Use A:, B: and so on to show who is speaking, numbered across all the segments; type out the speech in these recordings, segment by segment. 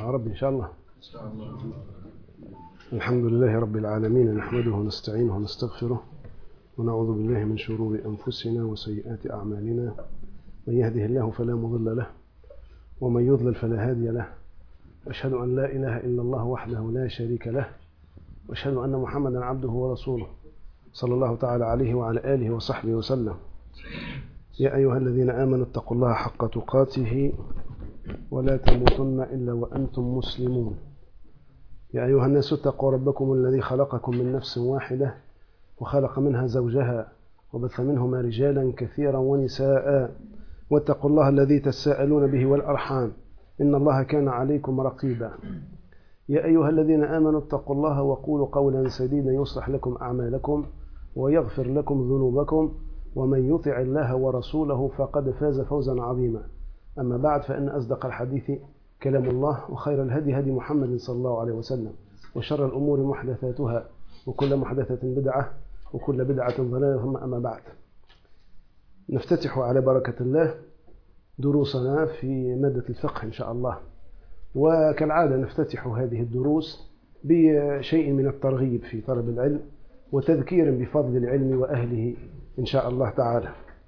A: رب إن شاء الله. الحمد لله رب العالمين، نحمده ونستعينه ونستغفره ونعوذ بالله من شرور أنفسنا وسيئات أعمالنا، من يهده الله فلا مضل له ومن يضلل فلا هادي له، وأشهد أن لا إله إلا الله وحده لا شريك له، وأشهد أن محمدا عبده ورسوله صلى الله تعالى عليه وعلى آله وصحبه وسلم. يا أيها الذين آمنوا اتقوا الله حق تقاته ولا تموتن إلا وأنتم مسلمون. يا أيها الناس اتقوا ربكم الذي خلقكم من نفس واحدة وخلق منها زوجها وبث منهما رجالا كثيرا ونساء، واتقوا الله الذي تساءلون به والأرحام إن الله كان عليكم رقيبا. يا أيها الذين آمنوا اتقوا الله وقولوا قولا سديدا يصلح لكم أعمالكم ويغفر لكم ذنوبكم، ومن يطع الله ورسوله فقد فاز فوزا عظيما. أما بعد، فإن أصدق الحديث كلام الله، وخير الهدي هدي محمد صلى الله عليه وسلم، وشر الأمور محدثاتها، وكل محدثة بدعة، وكل بدعة ضلالة. ثم أما بعد، نفتتح على بركة الله دروسنا في مادة الفقه إن شاء الله. وكالعادة نفتتح هذه الدروس بشيء من الترغيب في طلب العلم وتذكير بفضل العلم وأهله إن شاء الله تعالى،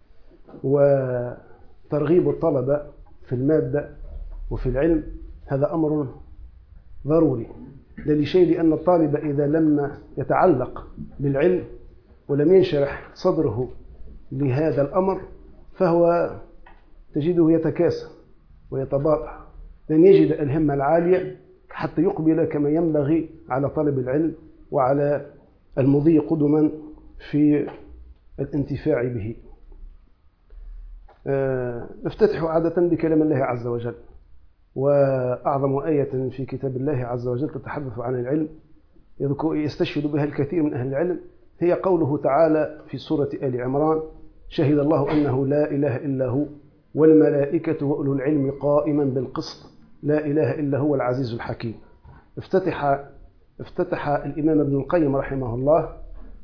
A: وترغيب الطلبة في المادة وفي العلم هذا أمر ضروري، لا لشيء، لأن الطالب إذا لم يتعلق بالعلم ولم ينشرح صدره لهذا الأمر فهو تجده يتكاسل ويتباطأ، لن يجد الهمة العالية حتى يقبل كما ينبغي على طلب العلم وعلى المضي قدما في الانتفاع به. نفتتح عادة بكلام الله عز وجل، وأعظم آية في كتاب الله عز وجل تتحدث عن العلم يستشهد بها الكثير من أهل العلم هي قوله تعالى في سورة آل عمران: شهد الله أنه لا إله إلا هو والملائكة وأولو العلم قائما بالقسط لا إله إلا هو العزيز الحكيم. افتتح الإمام ابن القيم رحمه الله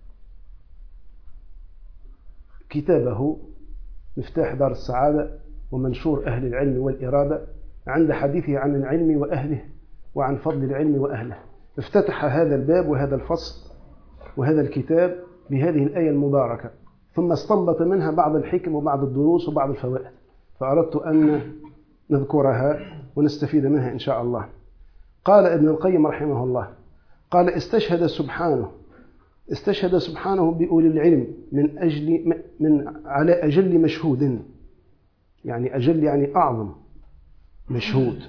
A: كتابه مفتاح دار السعادة ومنشور أهل العلم والإرادة عند حديثه عن العلم وأهله وعن فضل العلم وأهله. افتتح هذا الباب وهذا الفصل وهذا الكتاب بهذه الآية المباركة، ثم استنبط منها بعض الحكم وبعض الدروس وبعض الفوائد، فأردت أن نذكرها ونستفيد منها إن شاء الله. قال ابن القيم رحمه الله، قال: استشهد سبحانه بأولي العلم على أجل مشهود، يعني أجل يعني أعظم مشهود.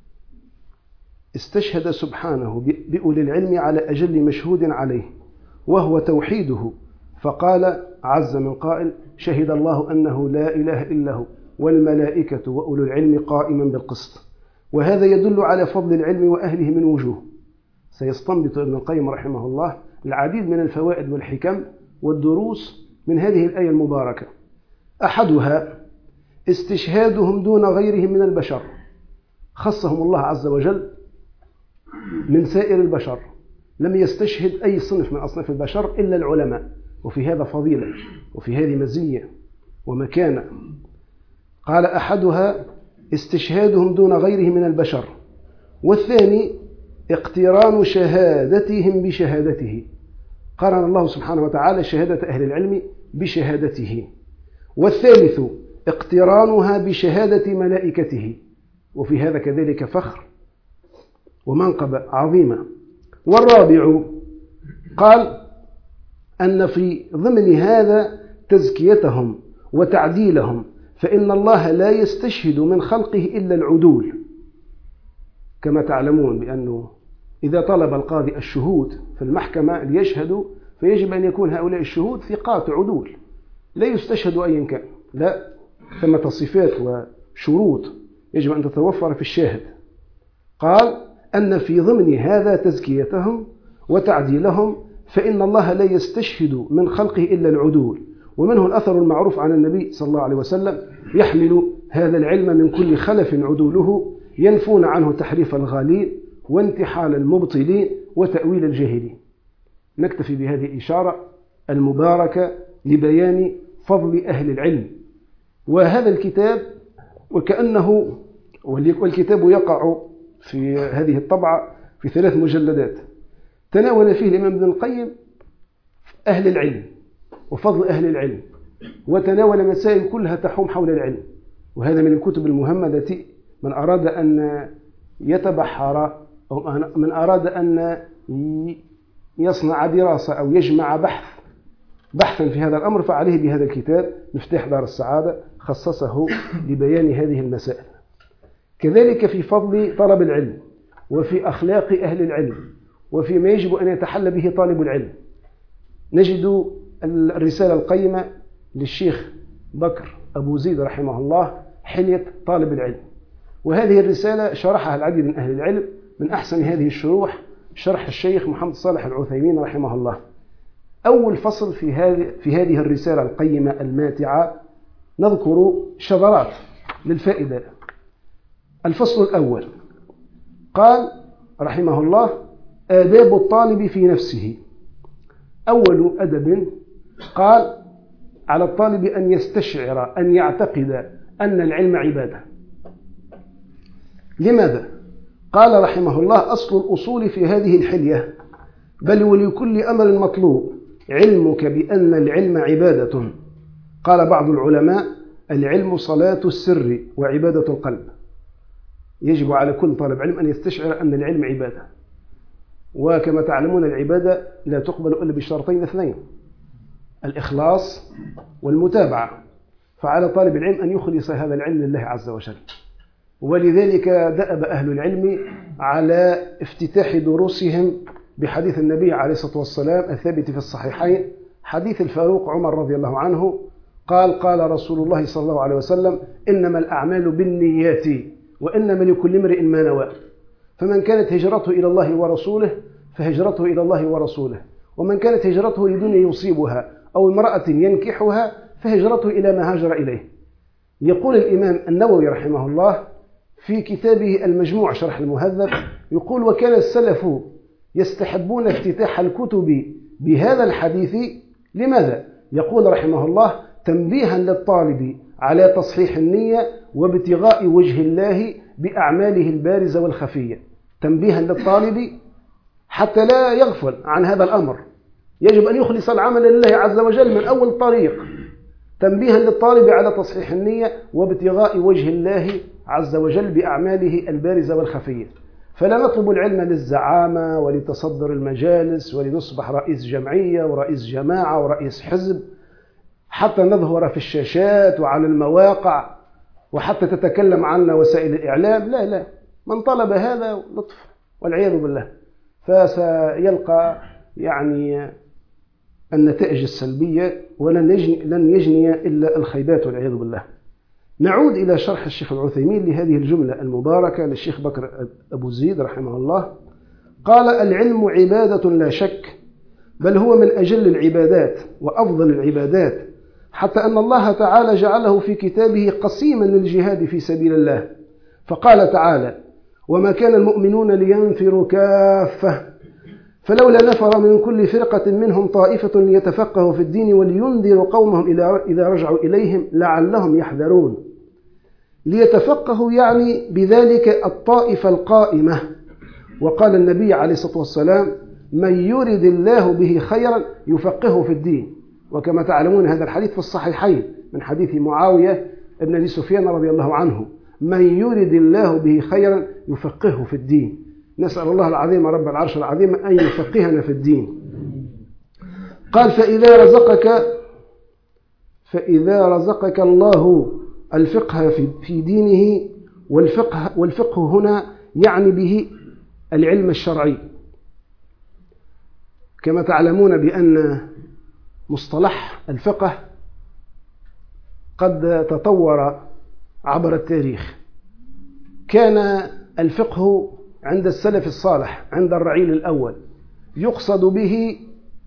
A: استشهد سبحانه بأولي العلم على أجل مشهود عليه وهو توحيده، فقال عز من قائل: شهد الله أنه لا إله إلا هو والملائكة وأولو العلم قائما بالقسط. وهذا يدل على فضل العلم وأهله من وجوه. سيستنبط ابن القيم رحمه الله العديد من الفوائد والحكم والدروس من هذه الآية المباركة. أحدها استشهادهم دون غيرهم من البشر، خصهم الله عز وجل من سائر البشر، لم يستشهد أي صنف من أصناف البشر إلا العلماء، وفي هذا فضيلة وفي هذه مزية ومكانة. قال: أحدها استشهادهم دون غيرهم من البشر، والثاني اقتران شهادتهم بشهادته، قرن الله سبحانه وتعالى شهادة أهل العلم بشهادته. والثالث اقترانها بشهادة ملائكته، وفي هذا كذلك فخر ومنقبة عظيمة. والرابع قال أن في ضمن هذا تزكيتهم وتعديلهم، فإن الله لا يستشهد من خلقه إلا العدول، كما تعلمون بأنه إذا طلب القاضي الشهود في المحكمة ليشهدوا فيجب أن يكون هؤلاء الشهود ثقات عدول، لا يستشهد أيا كان، لا، ثمة صفات وشروط يجب أن تتوفر في الشاهد. قال أن في ضمن هذا تزكيتهم وتعديلهم، فإن الله لا يستشهد من خلقه إلا العدول. ومنه الأثر المعروف عن النبي صلى الله عليه وسلم: يحمل هذا العلم من كل خلف عدوله ينفون عنه تحريف الغالين وانتحال المبطلين وتأويل الجاهلين. نكتفي بهذه الإشارة المباركة لبيان فضل أهل العلم. وهذا الكتاب وكأنه والكتاب يقع في هذه الطبعة في 3 مجلدات، تناول فيه الإمام ابن القيم أهل العلم وفضل أهل العلم، وتناول مسائل كلها تحوم حول العلم. وهذا من الكتب المهمة التي من أراد أن يتبحر أو من أراد أن يصنع دراسة أو يجمع بحثا في هذا الأمر فعليه بهذا الكتاب مفتاح دار السعادة، خصصه لبيان هذه المسائل. كذلك في فضل طلب العلم وفي أخلاق أهل العلم وفي ما يجب أن يتحلى به طالب العلم نجد الرسالة القيمة للشيخ بكر أبو زيد رحمه الله، حلية طالب العلم. وهذه الرسالة شرحها العديد من أهل العلم، من أحسن هذه الشروح شرح الشيخ محمد صالح العثيمين رحمه الله. أول فصل في هذه الرسالة القيمة الماتعة نذكر شذرات للفائدة. الفصل الأول قال رحمه الله: آداب الطالب في نفسه. أول أدب قال: على الطالب أن يستشعر أن يعتقد أن العلم عبادة. لماذا؟ قال رحمه الله: أصل الأصول في هذه الحلية: بل ولكل أمر مطلوب علمك بأن العلم عبادة. قال بعض العلماء: العلم صلاة السر وعبادة القلب. يجب على كل طالب علم أن يستشعر أن العلم عبادة، وكما تعلمون العبادة لا تقبل إلا بشرطين 2: الإخلاص والمتابعة. فعلى طالب العلم أن يخلص هذا العلم لله عز وجل. ولذلك دأب أهل العلم على افتتاح دروسهم بحديث النبي عليه الصلاة والسلام الثابت في الصحيحين، حديث الفاروق عمر رضي الله عنه قال: قال رسول الله صلى الله عليه وسلم: إنما الأعمال بالنيات وإنما لكل امرئ ما نوى. فمن كانت هجرته إلى الله ورسوله فهجرته إلى الله ورسوله، ومن كانت هجرته لدنيا يصيبها أو امرأة ينكحها فهجرته إلى ما هاجر إليه. يقول الإمام النووي رحمه الله في كتابه المجموع شرح المهذب، يقول: وكان السلف يستحبون افتتاح الكتب بهذا الحديث. لماذا؟ يقول رحمه الله: تنبيها للطالب على تصحيح النية وابتغاء وجه الله بأعماله البارزة والخفية. تنبيها للطالب حتى لا يغفل عن هذا الأمر، يجب أن يخلص العمل لله عز وجل من أول طريق. تنبيها للطالب على تصحيح النية وابتغاء وجه الله عز وجل بأعماله البارزة والخفية. فلا نطلب العلم للزعامة ولتصدر المجالس ولنصبح رئيس جمعية ورئيس جماعة ورئيس حزب حتى نظهر في الشاشات وعلى المواقع وحتى تتكلم عنا وسائل الإعلام. لا لا، من طلب هذا لطف والعياذ بالله فسيلقى النتائج السلبية ولن يجني إلا الخيبات والعياذ بالله. نعود إلى شرح الشيخ العثيمين لهذه الجملة المباركة للشيخ بكر أبو زيد رحمه الله. قال: العلم عبادة لا شك، بل هو من أجل العبادات وأفضل العبادات، حتى أن الله تعالى جعله في كتابه قسيما للجهاد في سبيل الله. فقال تعالى: وما كان المؤمنون لينفروا كافة فلولا نفر من كل فرقة منهم طائفة ليتفقهوا في الدين ولينذروا قومهم إذا رجعوا إليهم لعلهم يحذرون. ليتفقهوا بذلك الطائفة القائمة. وقال النبي عليه الصلاة والسلام: من يرد الله به خيرا يفقهه في الدين. وكما تعلمون هذا الحديث في الصحيحين من حديث معاوية ابن أبي سفيان رضي الله عنه: من يرد الله به خيرا يفقهه في الدين. نسأل الله العظيم رب العرش العظيم أن يفقهنا في الدين. قال: فإذا رزقك الله الفقه في دينه، والفقه هنا يعني به العلم الشرعي. كما تعلمون بأن مصطلح الفقه قد تطور عبر التاريخ. كان الفقه عند السلف الصالح عند الرعيل الأول يقصد به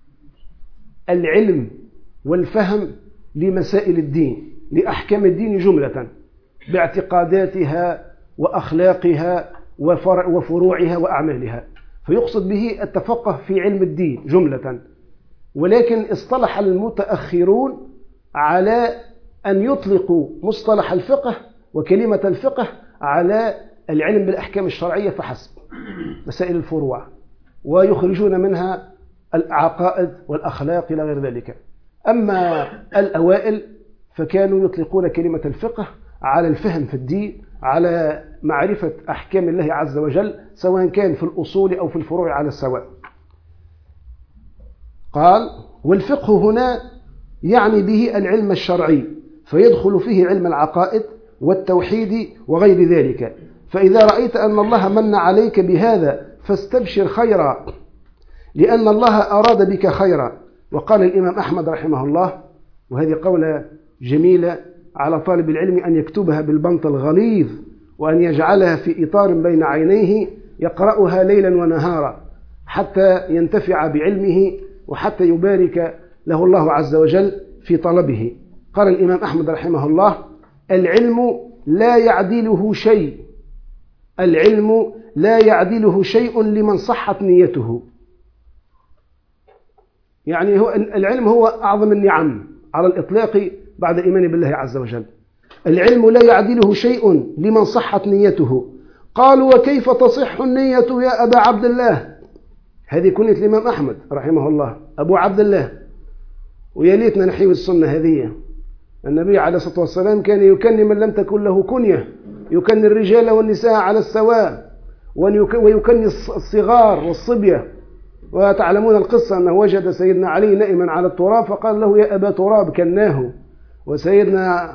A: العلم والفهم لمسائل الدين، لأحكام الدين جملة باعتقاداتها وأخلاقها وفروعها وأعمالها، فيقصد به التفقه في علم الدين جملة. ولكن اصطلح المتأخرون على أن يطلقوا مصطلح الفقه وكلمة الفقه على العلم بالأحكام الشرعية فحسب، مسائل الفروع، ويخرجون منها العقائد والأخلاق إلى غير ذلك. أما الأوائل فكانوا يطلقون كلمة الفقه على الفهم في الدين، على معرفة أحكام الله عز وجل، سواء كان في الأصول أو في الفروع على السواء. قال: والفقه هنا يعني به العلم الشرعي، فيدخل فيه علم العقائد والتوحيد وغير ذلك. فإذا رأيت أن الله من عليك بهذا فاستبشر خيرا، لأن الله أراد بك خيرا. وقال الإمام أحمد رحمه الله، وهذه قولة جميلة على طالب العلم أن يكتبها بالبنط الغليظ، وأن يجعلها في إطار بين عينيه يقرأها ليلا ونهارا حتى ينتفع بعلمه، وحتى يبارك له الله عز وجل في طلبه. قال الإمام أحمد رحمه الله: العلم لا يعدله شيء، العلم لا يعدله شيء لمن صحت نيته. يعني العلم هو أعظم النعم على الإطلاق بعد الإيمان بالله عز وجل. العلم لا يعدله شيء لمن صحت نيته. قالوا: وكيف تصح النية يا أبا عبد الله؟ هذه كنية الإمام أحمد رحمه الله، أبو عبد الله. ويا ليتنا نحيي السنة هذه. النبي عليه الصلاة والسلام كان يكني من لم تكن له كنية، يكني الرجال والنساء على السواء، ويكني الصغار والصبية. وتعلمون القصة أنه وجد سيدنا علي نائما على التراب فقال له: يا أبا تراب، كناه. وسيدنا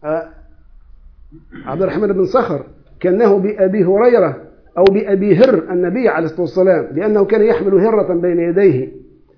A: عبد الرحمن بن صخر كناه بأبي هريرة أو بأبي هر النبي عليه الصلاة والسلام، لأنه كان يحمل هرة بين يديه.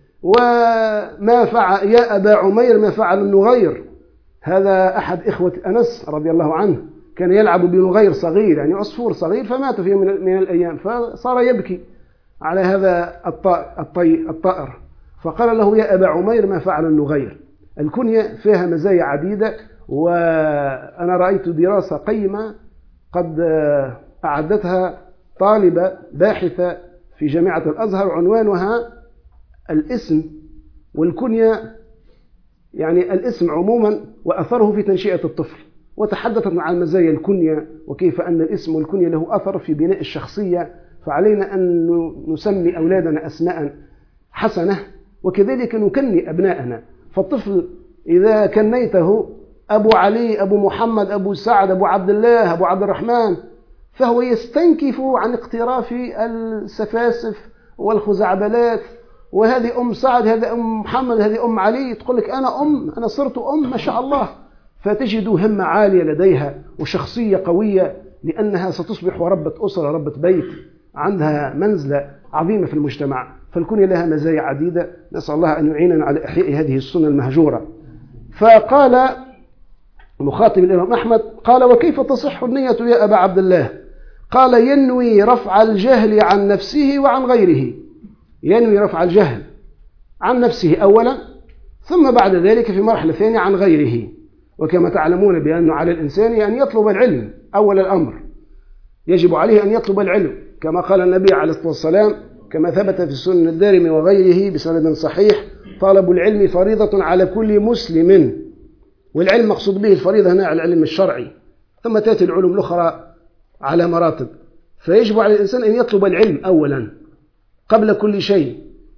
A: وما فعل يا أبا عمير ما فعل النغير، هذا أحد إخوة أنس رضي الله عنه، كان يلعب بنغير صغير، يعني عصفور صغير، فمات في يوم من الأيام، فصار يبكي على هذا الطائر، فقال له: يا أبا عمير ما فعل النغير. الكنية فيها مزايا عديدة، وأنا رأيت دراسة قيمة قد أعدتها طالبة باحثة في جامعة الأزهر، عنوانها الاسم والكنية، يعني الاسم عموما وأثره في تنشئة الطفل، وتحدثت عن مزايا الكنية وكيف أن الاسم والكنية له أثر في بناء الشخصية، فعلينا أن نسمي أولادنا أسماء حسنة، وكذلك نكني أبناءنا. فالطفل إذا كنيته أبو علي، أبو محمد، أبو سعد، أبو عبد الله، أبو عبد الرحمن، فهو يستنكف عن اقتراف السفاسف والخزعبلات، وهذه أم سعد، هذه أم محمد، هذه أم علي، تقول لك أنا صرت أم ما شاء الله. فتجد همة عالية لديها وشخصية قوية، لأنها ستصبح ربة أسرة، ربة بيت، عندها منزلة عظيمة في المجتمع. فالكنية لها مزايا عديدة، نسأل الله أن يعيننا على إحياء هذه السنة المهجورة. فقال مخاطب الإمام أحمد، قال: وكيف تصح النية يا أبا عبد الله؟ قال: ينوي رفع الجهل عن نفسه وعن غيره. ينوي رفع الجهل عن نفسه أولا، ثم بعد ذلك في مرحلة ثانية عن غيره. وكما تعلمون بأنه على الإنسان أن يطلب العلم أول الأمر، يجب عليه أن يطلب العلم، كما قال النبي عليه الصلاة والسلام كما ثبت في سنن الدارمي وغيره بسند صحيح: طلب العلم فريضة على كل مسلم. والعلم مقصود به الفريضة هنا على العلم الشرعي، ثم تأتي العلوم الأخرى على مراتب. فيجب على الإنسان أن يطلب العلم أولا قبل كل شيء،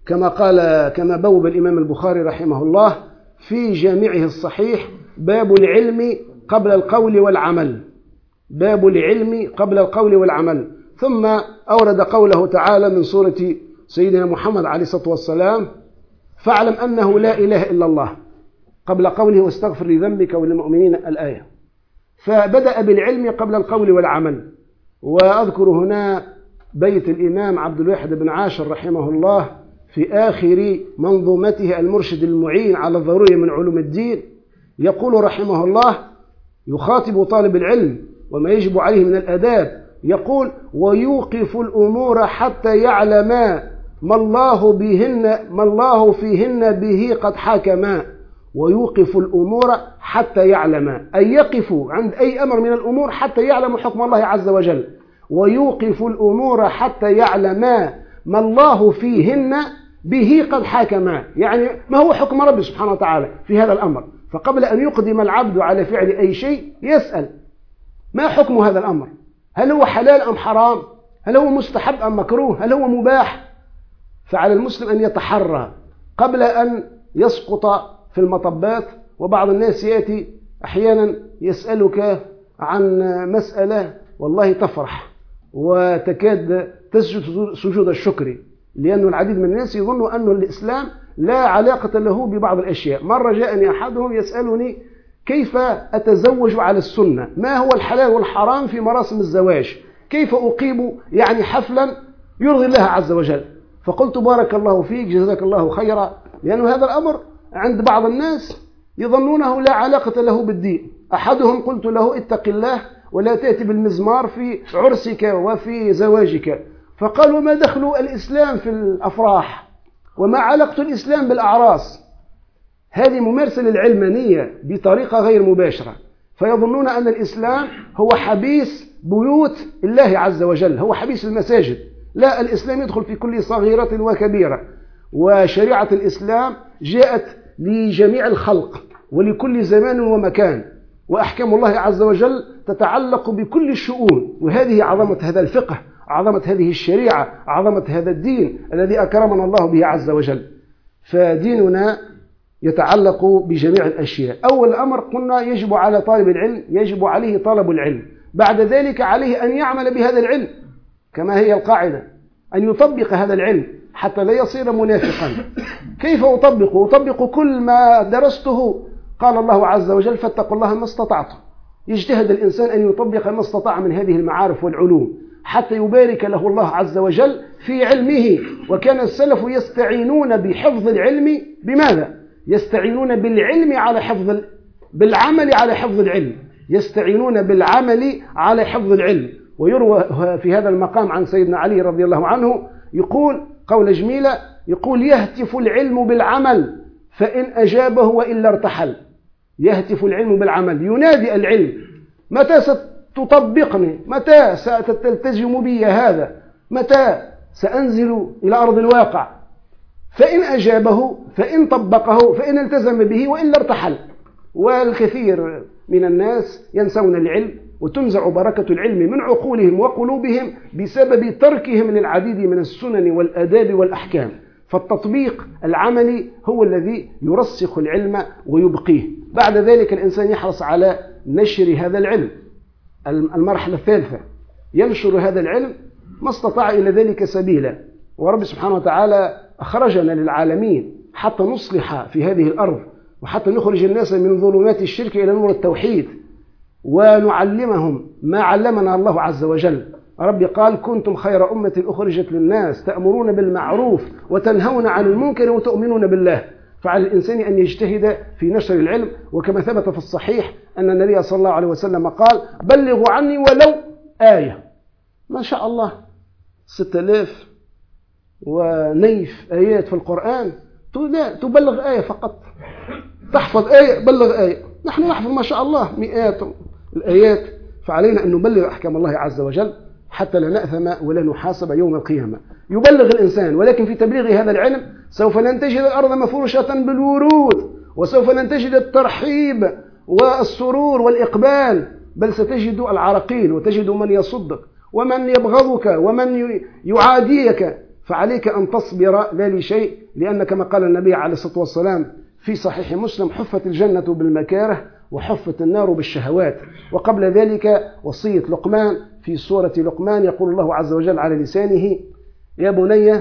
A: كما بوب الإمام البخاري رحمه الله في جامعه الصحيح: باب العلم قبل القول والعمل، باب العلم قبل القول والعمل. ثم أورد قوله تعالى من سورة سيدنا محمد عليه الصلاة والسلام: فاعلم أنه لا إله إلا الله، قبل قوله واستغفر لذنبك وللمؤمنين الآية. فبدأ بالعلم قبل القول والعمل. وأذكر هنا بيت الإمام عبد الواحد بن عاشر رحمه الله في آخر منظومته المرشد المعين على الضروري من علوم الدين، يقول رحمه الله يخاطب طالب العلم وما يجب عليه من الآداب، يقول: ويوقف الأمور حتى يعلم ما الله فيهن به قد حكما. ويوقف الأمور حتى يعلم، أي يقف عند أي أمر من الأمور حتى يعلم حكم الله عز وجل. ويوقف الأمور حتى يعلم ما الله فيهن به قد حكما، يعني ما هو حكم ربي سبحانه وتعالى في هذا الأمر. فقبل أن يقدم العبد على فعل أي شيء يسأل: ما حكم هذا الأمر؟ هل هو حلال أم حرام؟ هل هو مستحب أم مكروه؟ هل هو مباح؟ فعلى المسلم أن يتحرى قبل أن يسقط في المطبات. وبعض الناس يأتي أحيانا يسألك عن مسألة والله تفرح وتكاد تسجد سجود الشكر، لأن العديد من الناس يظن أن الإسلام لا علاقة له ببعض الأشياء. مرة جاءني أحدهم يسألني كيف أتزوج على السنة، ما هو الحلال والحرام في مراسم الزواج، كيف أقيم يعني حفلا يرضي الله عز وجل. فقلت بارك الله فيك جزاك الله خيرا، لأن هذا الأمر عند بعض الناس يظنونه لا علاقة له بالدين. أحدهم قلت له اتق الله ولا تأتي بالمزمار في عرسك وفي زواجك. فقال وما دخل الإسلام في الأفراح وما علاقة الإسلام بالأعراس؟ هذه ممارسة للعلمانية بطريقة غير مباشرة، فيظنون أن الإسلام هو حبيس بيوت الله عز وجل، هو حبيس المساجد. لا، الإسلام يدخل في كل صغيرة وكبيرة، وشريعة الإسلام جاءت لجميع الخلق ولكل زمان ومكان، وأحكام الله عز وجل تتعلق بكل الشؤون. وهذه عظمة هذا الفقه، عظمة هذه الشريعة، عظمة هذا الدين الذي أكرمنا الله به عز وجل. فديننا يتعلق بجميع الأشياء. أول أمر قلنا يجب على طالب العلم، يجب عليه طلب العلم. بعد ذلك عليه أن يعمل بهذا العلم كما هي القاعدة، أن يطبق هذا العلم حتى لا يصير منافقا. كيف أطبق؟ أطبق كل ما درسته. قال الله عز وجل فاتقوا الله ما استطعتم. يجتهد الإنسان أن يطبق ما استطاع من هذه المعارف والعلوم حتى يبارك له الله عز وجل في علمه. وكان السلف يستعينون بحفظ العلم بماذا؟ يستعينون بالعلم على حفظ بالعمل على حفظ العلم، يستعينون بالعمل على حفظ العلم. ويروى في هذا المقام عن سيدنا علي رضي الله عنه يقول قولة جميلة، يقول يهتف العلم بالعمل فإن أجابه وإلا ارتحل. يهتف العلم بالعمل، ينادي العلم متى ستطبقني، متى ستلتزم بي هذا، متى سأنزل إلى أرض الواقع. فإن أجابه، فإن طبقه، فإن التزم به وإلا ارتحل. والكثير من الناس ينسون العلم وتنزع بركة العلم من عقولهم وقلوبهم بسبب تركهم للعديد من السنن والآداب والأحكام. فالتطبيق العملي هو الذي يرسخ العلم ويبقيه. بعد ذلك الإنسان يحرص على نشر هذا العلم. المرحلة الثالثة ينشر هذا العلم ما استطاع إلى ذلك سبيلا. ورب سبحانه وتعالى أخرجنا للعالمين حتى نصلح في هذه الأرض، وحتى نخرج الناس من ظلمات الشرك إلى نور التوحيد، ونعلمهم ما علمنا الله عز وجل. ربي قال كنتم خير أمة أخرجت للناس تأمرون بالمعروف وتنهون عن المنكر وتؤمنون بالله. فعلى الإنسان أن يجتهد في نشر العلم. وكما ثبت في الصحيح أن النبي صلى الله عليه وسلم قال بلغوا عني ولو آية. ما شاء الله 6000 ونيف آيات في القرآن، لا تبلغ آية فقط، تحفظ آية بلغ آية. نحن نحفظ ما شاء الله مئات الآيات. فعلينا أن نبلغ أحكام الله عز وجل حتى لا نأثم ولا نحاسب يوم القيامة. يبلغ الإنسان، ولكن في تبليغ هذا العلم سوف لن تجد الأرض مفروشة بالورود، وسوف لن تجد الترحيب والسرور والإقبال، بل ستجد العراقيل، وتجد من يصدك ومن يبغضك ومن يعاديك. فعليك أن تصبر لا لشيء، لأن كما قال النبي عليه الصلاة والسلام في صحيح مسلم حفت الجنة بالمكاره وحفت النار بالشهوات. وقبل ذلك وصية لقمان في سورة لقمان يقول الله عز وجل على لسانه يا بني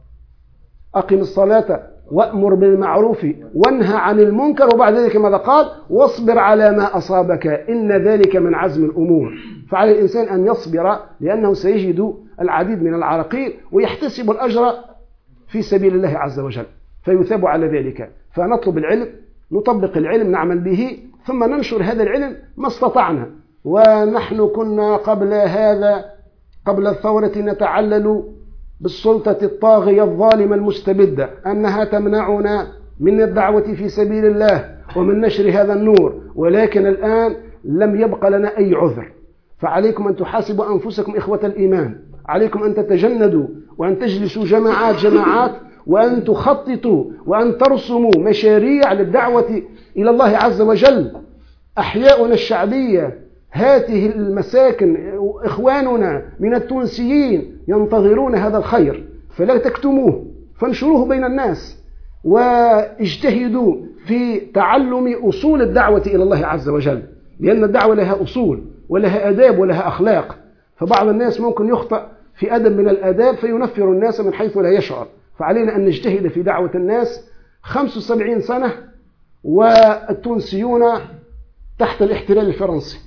A: أقم الصلاة وأمر بالمعروف وانهى عن المنكر. وبعد ذلك ماذا قال؟ واصبر على ما أصابك إن ذلك من عزم الأمور. فعلى الإنسان أن يصبر، لأنه سيجد العديد من العراقيل ويحتسب الأجر في سبيل الله عز وجل فيثاب على ذلك. فنطلب العلم، نطبق العلم، نعمل به، ثم ننشر هذا العلم ما استطعنا. ونحن كنا قبل هذا، قبل الثورة، نتعلل بالسلطة الطاغية الظالمة المستبدة أنها تمنعنا من الدعوة في سبيل الله ومن نشر هذا النور. ولكن الآن لم يبق لنا أي عذر. فعليكم أن تحاسبوا أنفسكم إخوة الإيمان، عليكم أن تتجندوا وأن تجلسوا جماعات وأن تخططوا وأن ترسموا مشاريع للدعوة إلى الله عز وجل. أحياؤنا الشعبية هذه المساكن إخواننا من التونسيين ينتظرون هذا الخير، فلا تكتموه، فانشروه بين الناس، واجتهدوا في تعلم أصول الدعوة إلى الله عز وجل، لأن الدعوة لها أصول ولها آداب ولها أخلاق. فبعض الناس ممكن يخطأ في أدب من الآداب فينفر الناس من حيث لا يشعر. فعلينا أن نجتهد في دعوة الناس. 75 سنة والتونسيون تحت الاحتلال الفرنسي،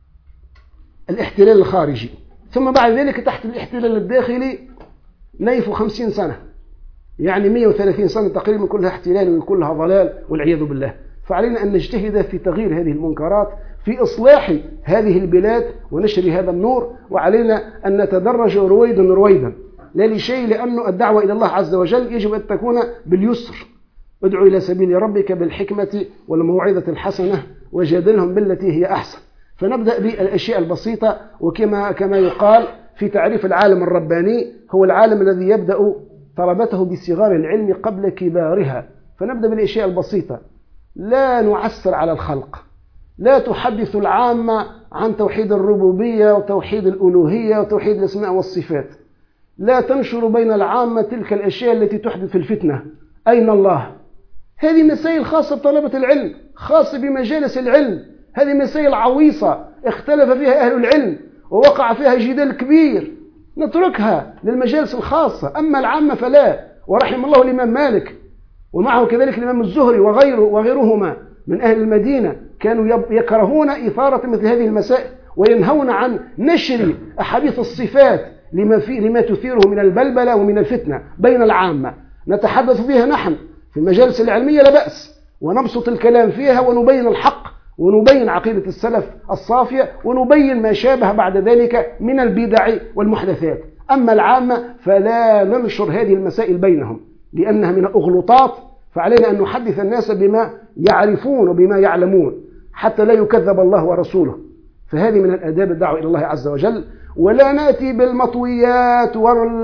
A: الاحتلال الخارجي، ثم بعد ذلك تحت الاحتلال الداخلي نيف 50 سنة، يعني 130 سنة تقريبا كلها احتلال وكلها ضلال والعياذ بالله. فعلينا أن نجتهد في تغيير هذه المنكرات، في إصلاح هذه البلاد ونشر هذا النور، وعلينا أن نتدرج رويدا رويدا، لا لشيء، لأن الدعوة إلى الله عز وجل يجب أن تكون باليسر. ادعو إلى سبيل ربك بالحكمة والموعظة الحسنة وجادلهم بالتي هي أحسن. فنبدأ بالأشياء البسيطة، كما يقال في تعريف العالم الرباني هو العالم الذي يبدأ طلبته بصغار العلم قبل كبارها. فنبدأ بالأشياء البسيطة، لا نعسر على الخلق، لا تحدث العامة عن توحيد الربوبية وتوحيد الألوهية وتوحيد الأسماء والصفات، لا تنشر بين العامة تلك الأشياء التي تحدث الفتنة. أين الله؟ هذه مسائل خاصة بطلبة العلم، خاصة بمجالس العلم، هذه مسائل عويصة اختلف فيها أهل العلم ووقع فيها جدال كبير، نتركها للمجالس الخاصة. أما العامة فلا. ورحم الله الإمام مالك ومعه كذلك الإمام الزهري وغيرهما من أهل المدينة، كانوا يكرهون إثارة مثل هذه المسائل وينهون عن نشر أحاديث الصفات لما تثيره من البلبلة ومن الفتنة بين العامة. نتحدث فيها نحن في المجالس العلمية لا بأس، ونبسط الكلام فيها ونبين الحق ونبين عقيدة السلف الصافية ونبين ما شابه بعد ذلك من البدع والمحدثات. أما العامة فلا ننشر هذه المسائل بينهم لأنها من الأغلوطات، فعلينا أن نحدث الناس بما يعرفون وبما يعلمون حتى لا يكذب الله ورسوله. فهذه من الآداب الدعوة إلى الله عز وجل. ولا نأتي بالمطويات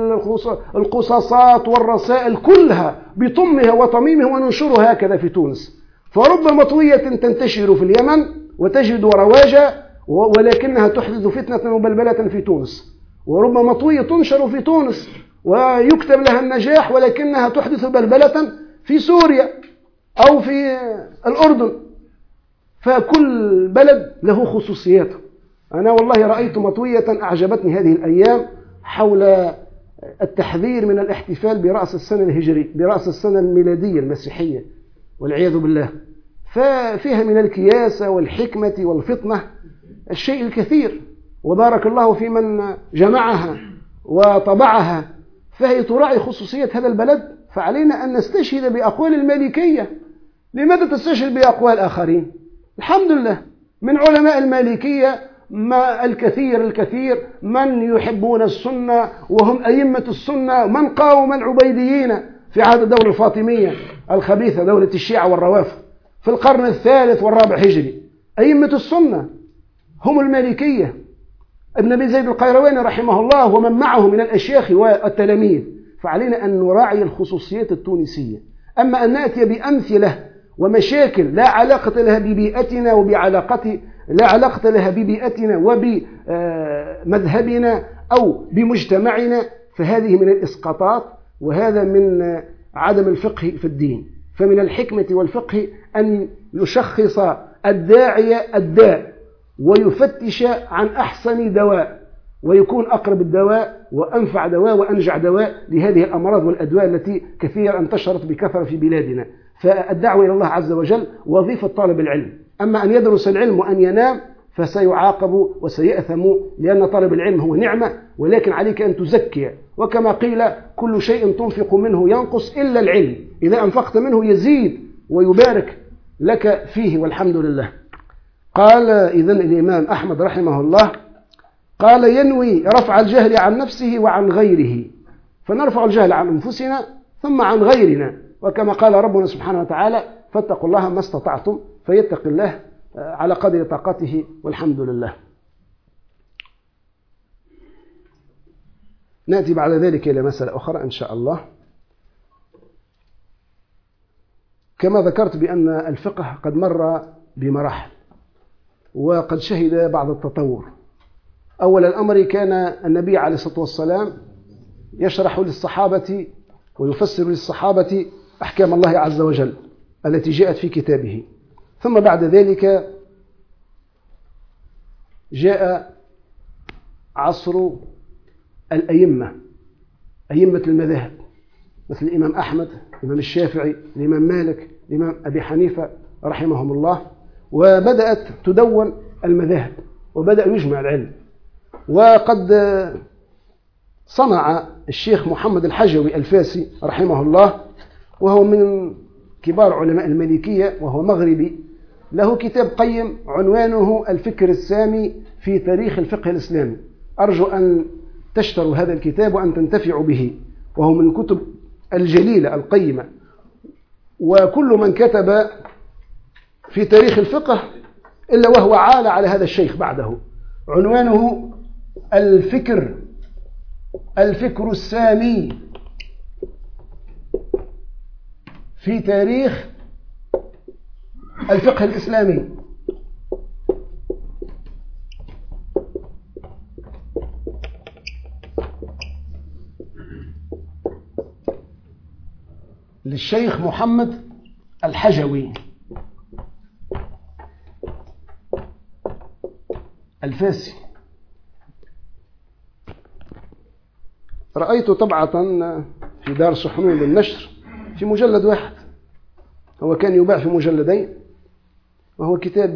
A: والقصصات والرسائل كلها بطمها وطميمها وننشرها هكذا في تونس. فرب مطوية تنتشر في اليمن وتجد رواجا ولكنها تحدث فتنة وبلبلة في تونس، ورب مطوية تنشر في تونس ويكتب لها النجاح ولكنها تحدث بلبلة في سوريا أو في الأردن. فكل بلد له خصوصياته. أنا والله رأيت مطوية أعجبتني هذه الأيام حول التحذير من الاحتفال برأس السنة الهجري، برأس السنة الميلادية المسيحية والعياذ بالله. ففيها من الكياسة والحكمة والفطنة الشيء الكثير، وبارك الله في من جمعها وطبعها، فهي تراعي خصوصية هذا البلد. فعلينا أن نستشهد بأقوال المالكية. لماذا تستشهد بأقوال آخرين؟ الحمد لله من علماء المالكية ما الكثير من يحبون السنة وهم أئمة السنة، من قاوم العبيديين في عهد الدولة الفاطمية الخبيثة، دولة الشيعة والروافض في القرن الثالث والرابع هجري. أئمة السنة هم المالكية، ابن أبي زيد القيرواني رحمه الله ومن معه من الأشياخ والتلاميذ. فعلينا أن نراعي الخصوصيات التونسية. أما أن نأتي بأمثلة ومشاكل لا علاقة لها ببيئتنا لا علاقة لها ببيئتنا وبمذهبنا أو بمجتمعنا، فهذه من الإسقاطات، وهذا من عدم الفقه في الدين. فمن الحكمة والفقه أن يشخص الداعية الداء ويفتش عن أحسن دواء، ويكون أقرب الدواء وأنفع دواء وأنجع دواء لهذه الأمراض والأدواء التي كثيرا انتشرت بكثرة في بلادنا. فالدعوة إلى الله عز وجل وظيفة طالب العلم. أما أن يدرس العلم وأن ينام فسيعاقب وسيأثم، لأن طالب العلم هو نعمة، ولكن عليك أن تزكي. وكما قيل كل شيء تنفق منه ينقص إلا العلم، إذا أنفقت منه يزيد ويبارك لك فيه والحمد لله. قال إذن الإمام أحمد رحمه الله قال ينوي رفع الجهل عن نفسه وعن غيره، فنرفع الجهل عن أنفسنا ثم عن غيرنا. وكما قال ربنا سبحانه وتعالى فاتقوا الله ما استطعتم، فيتق الله على قدر طاقته والحمد لله. نأتي بعد ذلك إلى مسألة أخرى إن شاء الله. كما ذكرت بأن الفقه قد مر بمراحل، وقد شهد بعض التطور. أول الأمر كان النبي عليه الصلاة والسلام يشرح للصحابة ويفسر للصحابة أحكام الله عز وجل التي جاءت في كتابه. ثم بعد ذلك جاء عصر الأئمة، أئمة المذاهب، مثل الإمام أحمد، الإمام الشافعي، الإمام مالك، الإمام أبي حنيفة رحمهم الله، وبدأت تدون المذاهب وبدأ يجمع العلم. وقد صنع الشيخ محمد الحجوي الفاسي رحمه الله، وهو من كبار علماء المالكية وهو مغربي، له كتاب قيم عنوانه الفكر السامي في تاريخ الفقه الإسلامي. أرجو أن تشتروا هذا الكتاب وأن تنتفعوا به، وهو من الكتب الجليلة القيمة. وكل من كتب في تاريخ الفقه إلا وهو عال على هذا الشيخ بعده. عنوانه الفكر السامي في تاريخ الفقه الإسلامي. للشيخ محمد الحجوي الفاسي. رأيت طبعة في دار سحنون للنشر في مجلد واحد، هو كان يباع في مجلدين، وهو كتاب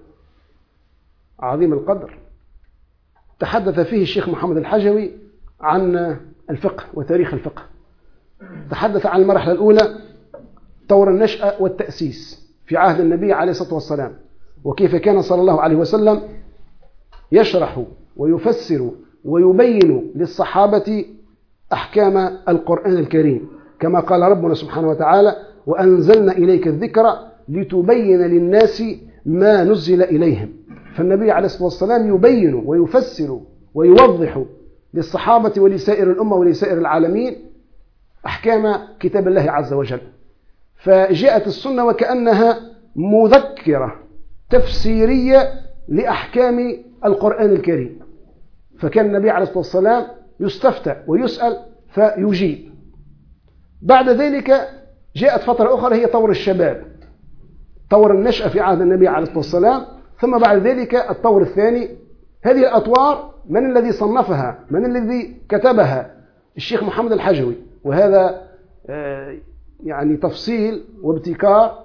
A: عظيم القدر. تحدث فيه الشيخ محمد الحجوي عن الفقه وتاريخ الفقه. تحدث عن المرحلة الأولى، طور النشأة والتأسيس في عهد النبي عليه الصلاة والسلام، وكيف كان صلى الله عليه وسلم يشرح ويفسر ويبين للصحابة أحكام القرآن الكريم، كما قال ربنا سبحانه وتعالى: وأنزلنا إليك الذكر لتبين للناس ما نزل إليهم. فالنبي عليه الصلاة والسلام يبين ويفسر ويوضح للصحابة ولسائر الأمة ولسائر العالمين أحكام كتاب الله عز وجل. فجاءت السنة وكأنها مذكرة تفسيرية لأحكام القرآن الكريم. فكان النبي عليه الصلاة والسلام يستفتى ويسأل فيجيب. بعد ذلك جاءت فترة أخرى هي طور الشباب، طور النشأة في عهد النبي عليه الصلاة والسلام. ثم بعد ذلك الطور الثاني. هذه الأطوار من الذي صنفها؟ من الذي كتبها؟ الشيخ محمد الحجوي. وهذا يعني تفصيل وابتكار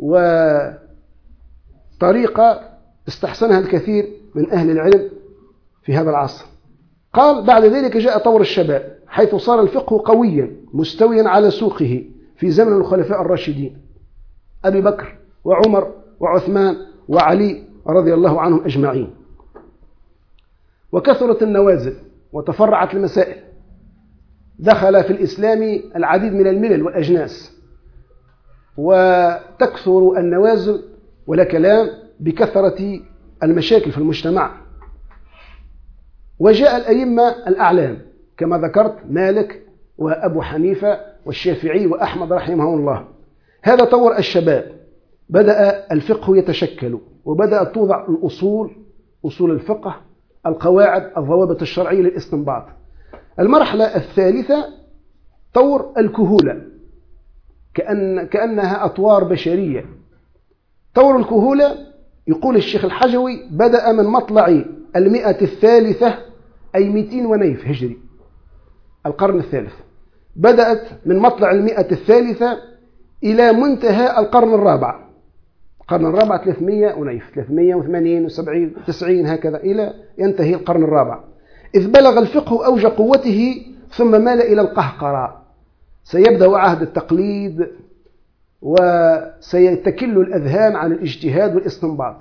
A: وطريقة استحسنها الكثير من أهل العلم في هذا العصر. قال: بعد ذلك جاء طور الشباب، حيث صار الفقه قويا مستويا على سوقه في زمن الخلفاء الراشدين أبي بكر وعمر وعثمان وعلي رضي الله عنهم أجمعين. وكثرت النوازل وتفرعت المسائل، دخل في الإسلام العديد من الملل والأجناس، وتكثر النوازل ولا كلام بكثرة المشاكل في المجتمع. وجاء الأئمة الأعلام كما ذكرت، مالك وأبو حنيفة والشافعي وأحمد رحمه الله. هذا طور الشباب، بدأ الفقه يتشكل، وبدأت توضع الأصول، أصول الفقه، القواعد، الضوابط الشرعية للاستنباط. المرحلة الثالثة طور الكهولة، كأنها أطوار بشرية. طور الكهولة يقول الشيخ الحجوي بدأ من مطلع 103 أي 200 ونيف هجري، القرن الثالث. بدأت من مطلع 103 إلى منتهى القرن الرابع. القرن الرابع 300 ونيف، 380 و70 90 هكذا إلى ينتهي القرن الرابع، إذ بلغ الفقه أوج قوته ثم مال إلى القهقرة. سيبدأ عهد التقليد وسيتكل الأذهان عن الاجتهاد والاستنباط.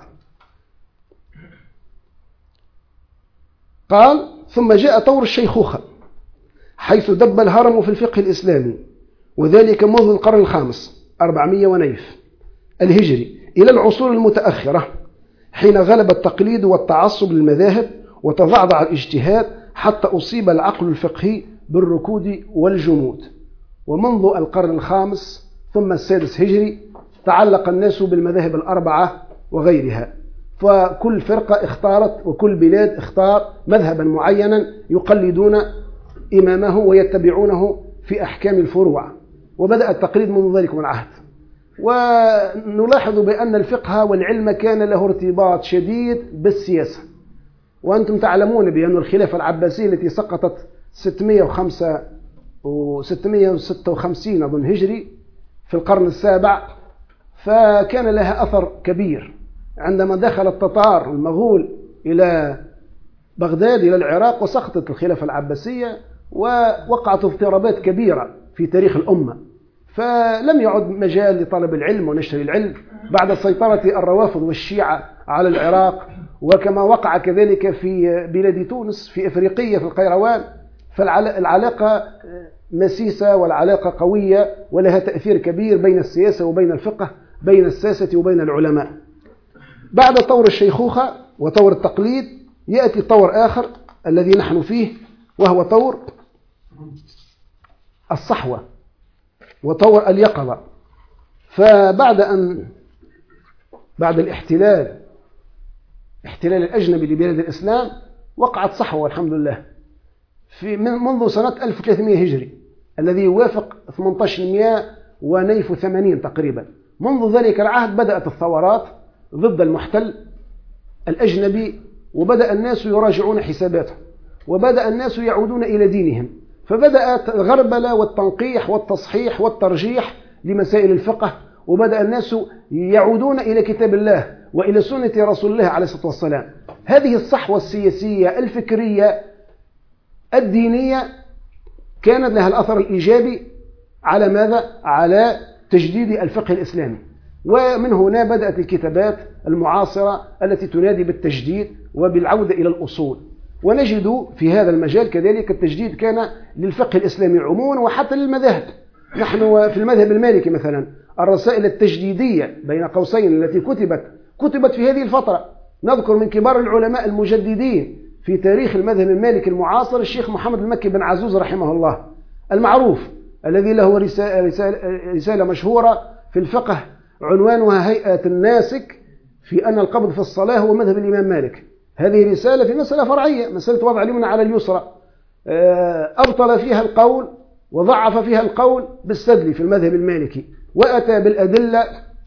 A: قال: ثم جاء طور الشيخوخة، حيث دب الهرم في الفقه الإسلامي، وذلك منذ القرن الخامس 400 ونيف الهجري إلى العصور المتأخرة، حين غلب التقليد والتعصب للمذاهب وتضعضع الاجتهاد حتى أصيب العقل الفقهي بالركود والجمود. ومنذ القرن الخامس ثم السادس هجري تعلق الناس بالمذاهب الأربعة وغيرها، فكل فرقة اختارت وكل بلاد اختار مذهبا معينا يقلدون إمامه ويتبعونه في أحكام الفروع، وبدأ التقليد منذ ذلك العهد. ونلاحظ بأن الفقه والعلم كان له ارتباط شديد بالسياسة. وأنتم تعلمون بأن الخلافة العباسية التي سقطت 605 و 656 أظن هجري في القرن السابع، فكان لها أثر كبير عندما دخل التتار المغول إلى بغداد إلى العراق وسقطت الخلافة العباسية، ووقعت اضطرابات كبيرة في تاريخ الأمة، فلم يعد مجال لطلب العلم ونشر العلم بعد سيطرة الروافض والشيعة على العراق، وكما وقع كذلك في بلاد تونس في إفريقية في القيروان. فالعلاقة مسيسة والعلاقة قوية ولها تأثير كبير بين السياسة وبين الفقه، بين الساسة وبين العلماء. بعد طور الشيخوخة وطور التقليد يأتي طور آخر الذي نحن فيه، وهو طور الصحوة وطور اليقظة. بعد الاحتلال الأجنبي لبلاد الإسلام وقعت صحوة والحمد لله منذ سنة 1300 هجري الذي يوافق 1880 تقريبا. منذ ذلك العهد بدأت الثورات ضد المحتل الأجنبي، وبدأ الناس يراجعون حساباتهم، وبدأ الناس يعودون إلى دينهم، فبدأت الغربلة والتنقيح والتصحيح والترجيح لمسائل الفقه، وبدأ الناس يعودون إلى كتاب الله وإلى سنة رسول الله عليه الصلاة والسلام. هذه الصحوة السياسية الفكرية الدينية كانت لها الأثر الإيجابي على ماذا؟ على تجديد الفقه الإسلامي. ومن هنا بدأت الكتابات المعاصرة التي تنادي بالتجديد وبالعودة إلى الأصول. ونجد في هذا المجال كذلك التجديد كان للفقه الإسلامي عموما وحتى للمذاهب. نحن في المذهب المالكي مثلا الرسائل التجديدية بين قوسين التي كتبت في هذه الفترة، نذكر من كبار العلماء المجددين في تاريخ المذهب المالكي المعاصر الشيخ محمد المكي بن عزوز رحمه الله المعروف، الذي له رسالة مشهورة في الفقه عنوانها هيئة الناسك في أن القبض في الصلاة هو مذهب الإمام مالك. هذه رسالة في مسألة فرعية، مسألة وضع اليمنى على اليسرى، أبطل فيها القول وضعف فيها القول بالسدل في المذهب المالكي، وأتى بالأدلة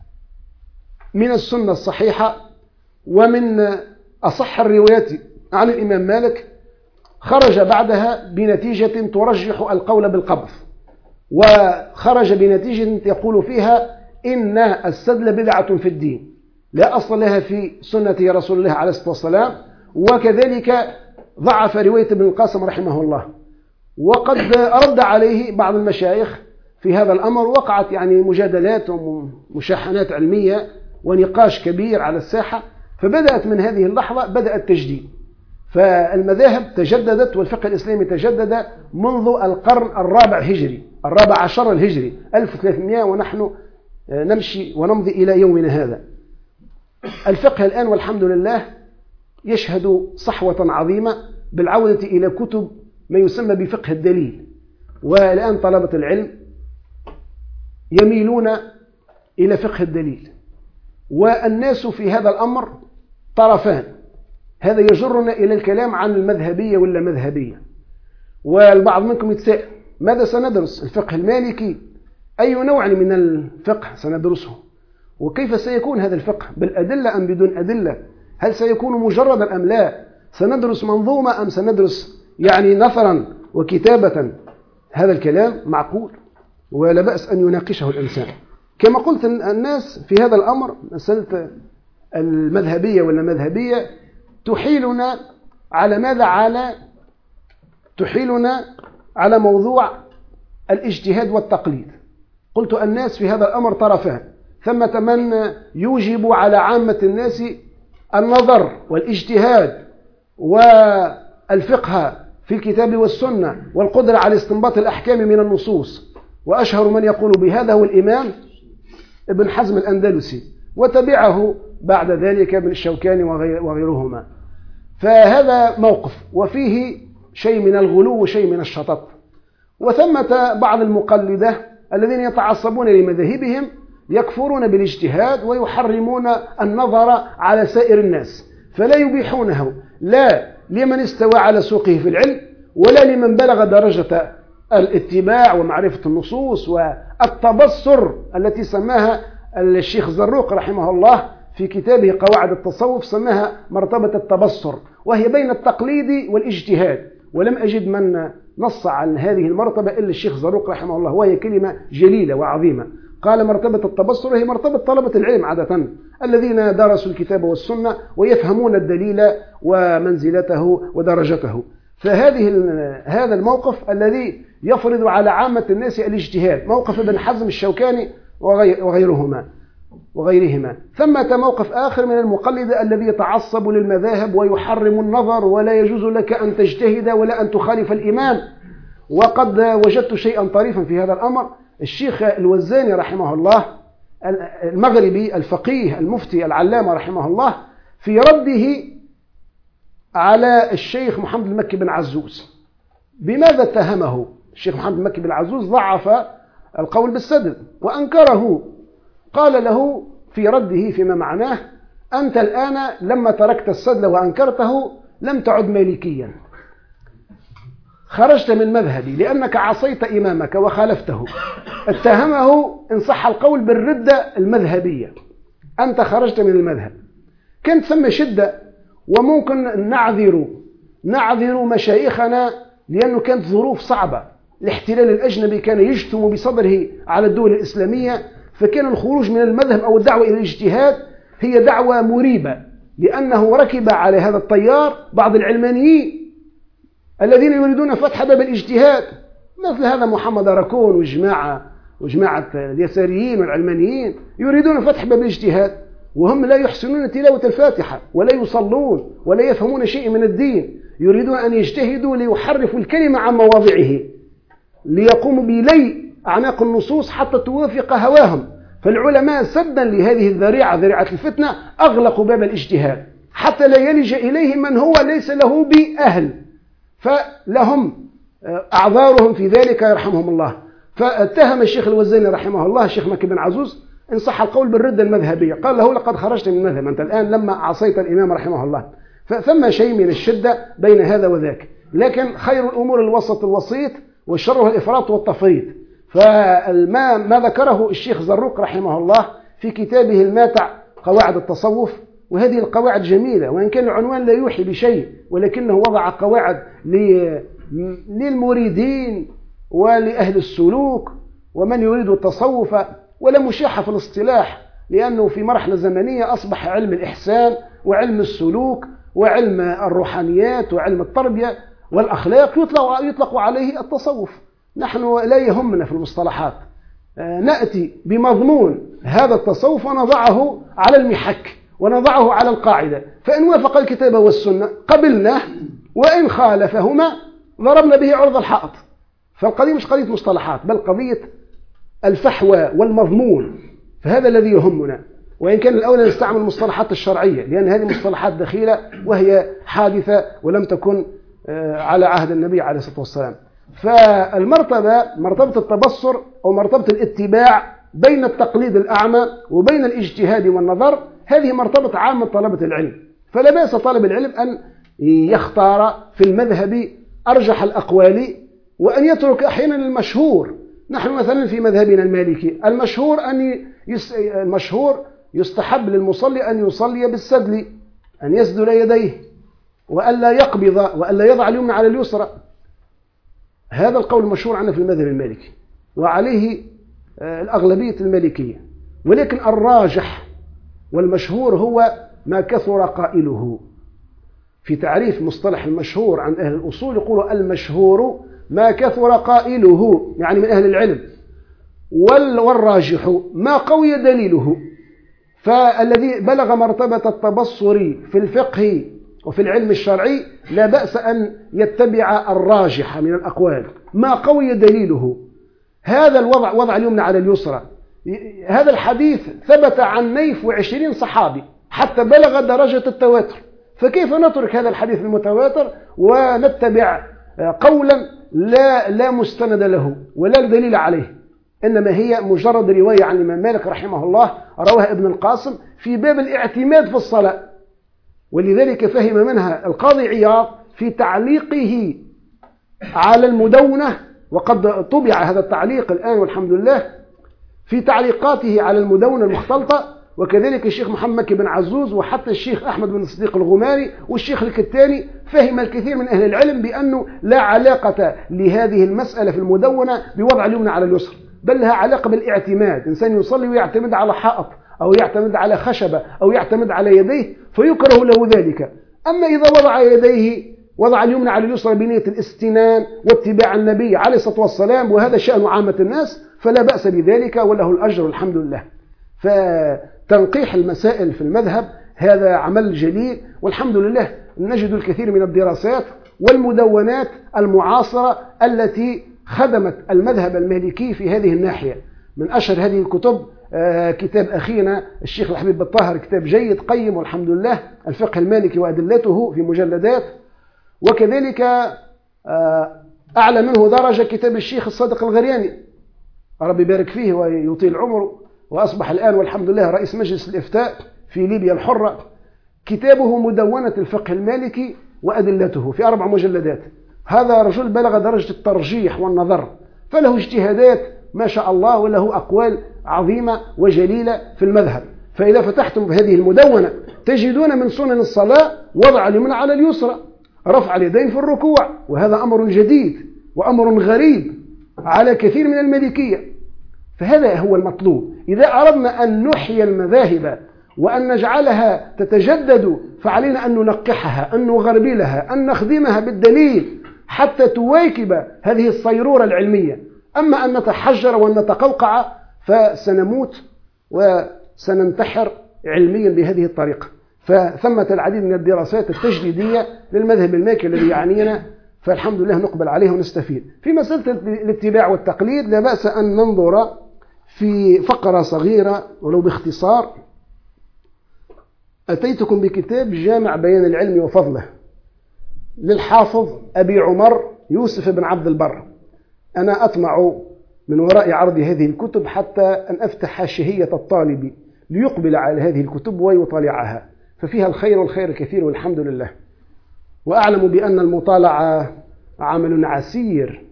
A: من السنة الصحيحة ومن أصح الروايات عن الإمام مالك، خرج بعدها بنتيجة ترجح القول بالقبض، وخرج بنتيجة يقول فيها إن السدل بدعة في الدين لا أصل لها في سنة رسول الله عليه الصلاة والسلام. وكذلك ضعف رواية ابن القاسم رحمه الله، وقد رد عليه بعض المشايخ في هذا الأمر. وقعت يعني مجادلات ومشاحنات علمية ونقاش كبير على الساحة، فبدأت من هذه اللحظة بدأ التجديد، فالمذاهب تجددت والفقه الإسلامي تجدد منذ القرن الرابع عشر الهجري 1300، ونحن نمشي ونمضي إلى يومنا هذا. الفقه الآن والحمد لله يشهد صحوة عظيمة بالعودة إلى كتب ما يسمى بفقه الدليل، والآن طلبة العلم يميلون إلى فقه الدليل، والناس في هذا الأمر طرفان. هذا يجرنا إلى الكلام عن المذهبية ولا مذهبية، والبعض منكم يتساءل ماذا سندرس؟ الفقه المالكي أي نوع من الفقه سندرسه؟ وكيف سيكون هذا الفقه؟ بالأدلة أم بدون أدلة؟ هل سيكون مجردا أم لا؟ سندرس منظومة أم سندرس يعني نثرا وكتابة؟ هذا الكلام معقول ولا بأس أن يناقشه الإنسان. كما قلت الناس في هذا الأمر مسألة المذهبية ولا مذهبية تحيلنا على ماذا؟ تحيلنا على موضوع الاجتهاد والتقليد. قلت الناس في هذا الأمر طرفان، ثمة من يوجب على عامة الناس النظر والاجتهاد والفقه في الكتاب والسنة والقدرة على استنباط الأحكام من النصوص، وأشهر من يقول بهذا هو الإمام ابن حزم الأندلسي، وتبعه بعد ذلك ابن الشوكاني وغيرهما. فهذا موقف وفيه شيء من الغلو وشيء من الشطط. وثمة بعض المقلدة الذين يتعصبون لمذاهبهم يكفرون بالاجتهاد ويحرمون النظر على سائر الناس، فلا يبيحونه لا لمن استوى على سوقه في العلم ولا لمن بلغ درجة الاتباع ومعرفة النصوص والتبصر التي سماها الشيخ زروق رحمه الله في كتابه قواعد التصوف، سماها مرتبة التبصر، وهي بين التقليد والاجتهاد. ولم أجد من نص عن هذه المرتبة إلا الشيخ زروق رحمه الله، وهي كلمة جليلة وعظيمة. قال مرتبة التبصر هي مرتبة طلبة العلم عادة الذين درسوا الكتاب والسنة ويفهمون الدليل ومنزلته ودرجته. هذا الموقف الذي يفرض على عامة الناس الاجتهاد، موقف ابن حزم الشوكاني وغيرهما. ثمة موقف آخر من المقلد الذي يتعصب للمذاهب ويحرم النظر ولا يجوز لك أن تجتهد ولا أن تخالف الإمام. وقد وجدت شيئا طريفا في هذا الأمر. الشيخ الوزاني رحمه الله المغربي الفقيه المفتي العلامة رحمه الله في رده على الشيخ محمد المكي بن عزوز، بماذا اتهمه؟ الشيخ محمد المكي بن عزوز ضعف القول بالسدل وأنكره. قال له في رده فيما معناه: أنت الآن لما تركت السدل وأنكرته لم تعد مالكيا، خرجت من مذهبي لأنك عصيت إمامك وخالفته. اتهمه إن صح القول بالردة المذهبية، أنت خرجت من المذهب. كانت ثم شدة، وممكن نعذر مشايخنا لأنه كانت ظروف صعبة. الاحتلال الأجنبي كان يجتم بصدره على الدول الإسلامية، فكان الخروج من المذهب أو الدعوة إلى الاجتهاد هي دعوة مريبة، لأنه ركب على هذا التيار بعض العلمانيين الذين يريدون فتح باب الاجتهاد، مثل هذا محمد راكون وجماعة اليساريين والعلمانيين يريدون فتح باب الاجتهاد، وهم لا يحسنون تلاوة الفاتحة ولا يصلون ولا يفهمون شيء من الدين. يريدون أن يجتهدوا ليحرفوا الكلمة عن مواضعه، ليقوموا بلي أعناق النصوص حتى توافق هواهم. فالعلماء سدا لهذه الذريعة، ذريعة الفتنة، أغلقوا باب الاجتهاد حتى لا يلج إليه من هو ليس له بأهل، فلهم أعذارهم في ذلك يرحمهم الله. فاتهم الشيخ الوزاني رحمه الله الشيخ مكي بن عزوز إن صح القول بالردة المذهبية، قال له: لقد خرجت من المذهب أنت الآن لما عصيت الإمام رحمه الله. فثم شيء من الشدة بين هذا وذاك، لكن خير الأمور الوسيط والشر الإفراط والتفريط. فما ذكره الشيخ زروق رحمه الله في كتابه الماتع قواعد التصوف، وهذه القواعد جميلة وإن كان العنوان لا يوحي بشيء، ولكنه وضع قواعد للمريدين ولأهل السلوك ومن يريد التصوف، ولا مشاحة في الاصطلاح، لأنه في مرحلة زمنية أصبح علم الإحسان وعلم السلوك وعلم الروحانيات وعلم التربية والأخلاق يطلق عليه التصوف. نحن لا يهمنا في المصطلحات، نأتي بمضمون هذا التصوف ونضعه على المحك ونضعه على القاعدة، فإن وافق الكتاب والسنة قبلناه، وإن خالفهما ضربنا به عرض الحائط. فالقضية مش قضية مصطلحات، بل قضية الفحوى والمضمون، فهذا الذي يهمنا. وإن كان الأولى نستعمل المصطلحات الشرعية، لأن هذه مصطلحات دخيلة وهي حادثة ولم تكن على عهد النبي عليه الصلاة والسلام. فالمرتبة مرتبة التبصر أو مرتبة الاتباع بين التقليد الأعمى وبين الاجتهاد والنظر، هذه مرتبة عامة طلبة العلم. فلا بأس طالب العلم أن يختار في المذهب أرجح الأقوال وأن يترك أحيانا المشهور. نحن مثلا في مذهبنا المالكي المشهور يستحب للمصلي أن يصلي بالسدل، أن يسدل يديه وألا يقبض وألا يضع اليمنى على اليسرى. هذا القول المشهور عنا في المذهب المالكي وعليه الأغلبية المالكية. ولكن الراجح والمشهور هو ما كثر قائله. في تعريف مصطلح المشهور عند أهل الأصول يقول: المشهور ما كثر قائله، يعني من أهل العلم، والراجح ما قوي دليله. فالذي بلغ مرتبة التبصر في الفقه وفي العلم الشرعي لا بأس أن يتبع الراجح من الأقوال ما قوي دليله. هذا الوضع، وضع اليمنى على اليسرى، هذا الحديث ثبت عن 120 صحابي حتى بلغ درجة التواتر، فكيف نترك هذا الحديث المتواتر ونتبع قولا لا مستند له ولا دليل عليه؟ إنما هي مجرد رواية عن الإمام مالك رحمه الله رواها ابن القاسم في باب الاعتماد في الصلاة، ولذلك فهم منها القاضي عياض في تعليقه على المدونة، وقد طبع هذا التعليق الآن والحمد لله، في تعليقاته على المدونة المختلطة، وكذلك الشيخ محمد مكي بن عزوز، وحتى الشيخ أحمد بن الصديق الغماري والشيخ الكتاني. فهم الكثير من أهل العلم بأنه لا علاقة لهذه المسألة في المدونة بوضع اليمنى على اليسر، بل لها علاقة بالاعتماد. إنسان يصلي ويعتمد على حائط أو يعتمد على خشبة أو يعتمد على يديه فيكره له ذلك. أما إذا وضع يديه، وضع اليمنى على اليسرى بنية الاستنان واتباع النبي عليه الصلاة والسلام، وهذا شأن عامة الناس، فلا بأس بذلك وله الأجر الحمد لله. فتنقيح المسائل في المذهب هذا عمل جليل، والحمد لله نجد الكثير من الدراسات والمدونات المعاصرة التي خدمت المذهب المالكي في هذه الناحية. من أشهر هذه الكتب كتاب أخينا الشيخ الحبيب بالطاهر، كتاب جيد قيم والحمد لله، الفقه المالكي وأدلته في مجلدات. وكذلك أعلى منه درجة كتاب الشيخ الصادق الغرياني، ربي يبارك فيه ويطيل عمره، وأصبح الآن والحمد لله رئيس مجلس الإفتاء في ليبيا الحرة. كتابه مدونة الفقه المالكي وأدلته في 4 مجلدات. هذا رجل بلغ درجة الترجيح والنظر، فله اجتهادات ما شاء الله، وله أقوال عظيمة وجليلة في المذهب. فإذا فتحتم في هذه المدونة تجدون من سنن الصلاة وضع اليمنى على اليسرى، رفع اليدين في الركوع، وهذا أمر جديد وأمر غريب على كثير من المالكية. فهذا هو المطلوب. إذا أردنا أن نحيي المذاهب وأن نجعلها تتجدد فعلينا أن ننقحها، أن نغربلها، أن نخدمها بالدليل حتى تواكب هذه الصيرورة العلمية. أما أن نتحجر وأن نتقوقع فسنموت وسننتحر علميا بهذه الطريقة. فثمة العديد من الدراسات التجديدية للمذهب المالكي الذي يعنينا، فالحمد لله نقبل عليه ونستفيد. في مسألة الاتباع والتقليد لا بأس أن ننظر في فقرة صغيرة ولو باختصار. أتيتكم بكتاب جامع بيان العلم وفضله للحافظ أبي عمر يوسف بن عبد البر. أنا أطمع من وراء عرض هذه الكتب حتى أن أفتح شهية الطالب ليقبل على هذه الكتب ويطالعها، ففيها الخير والخير كثير والحمد لله. وأعلم بأن المطالعة عمل عسير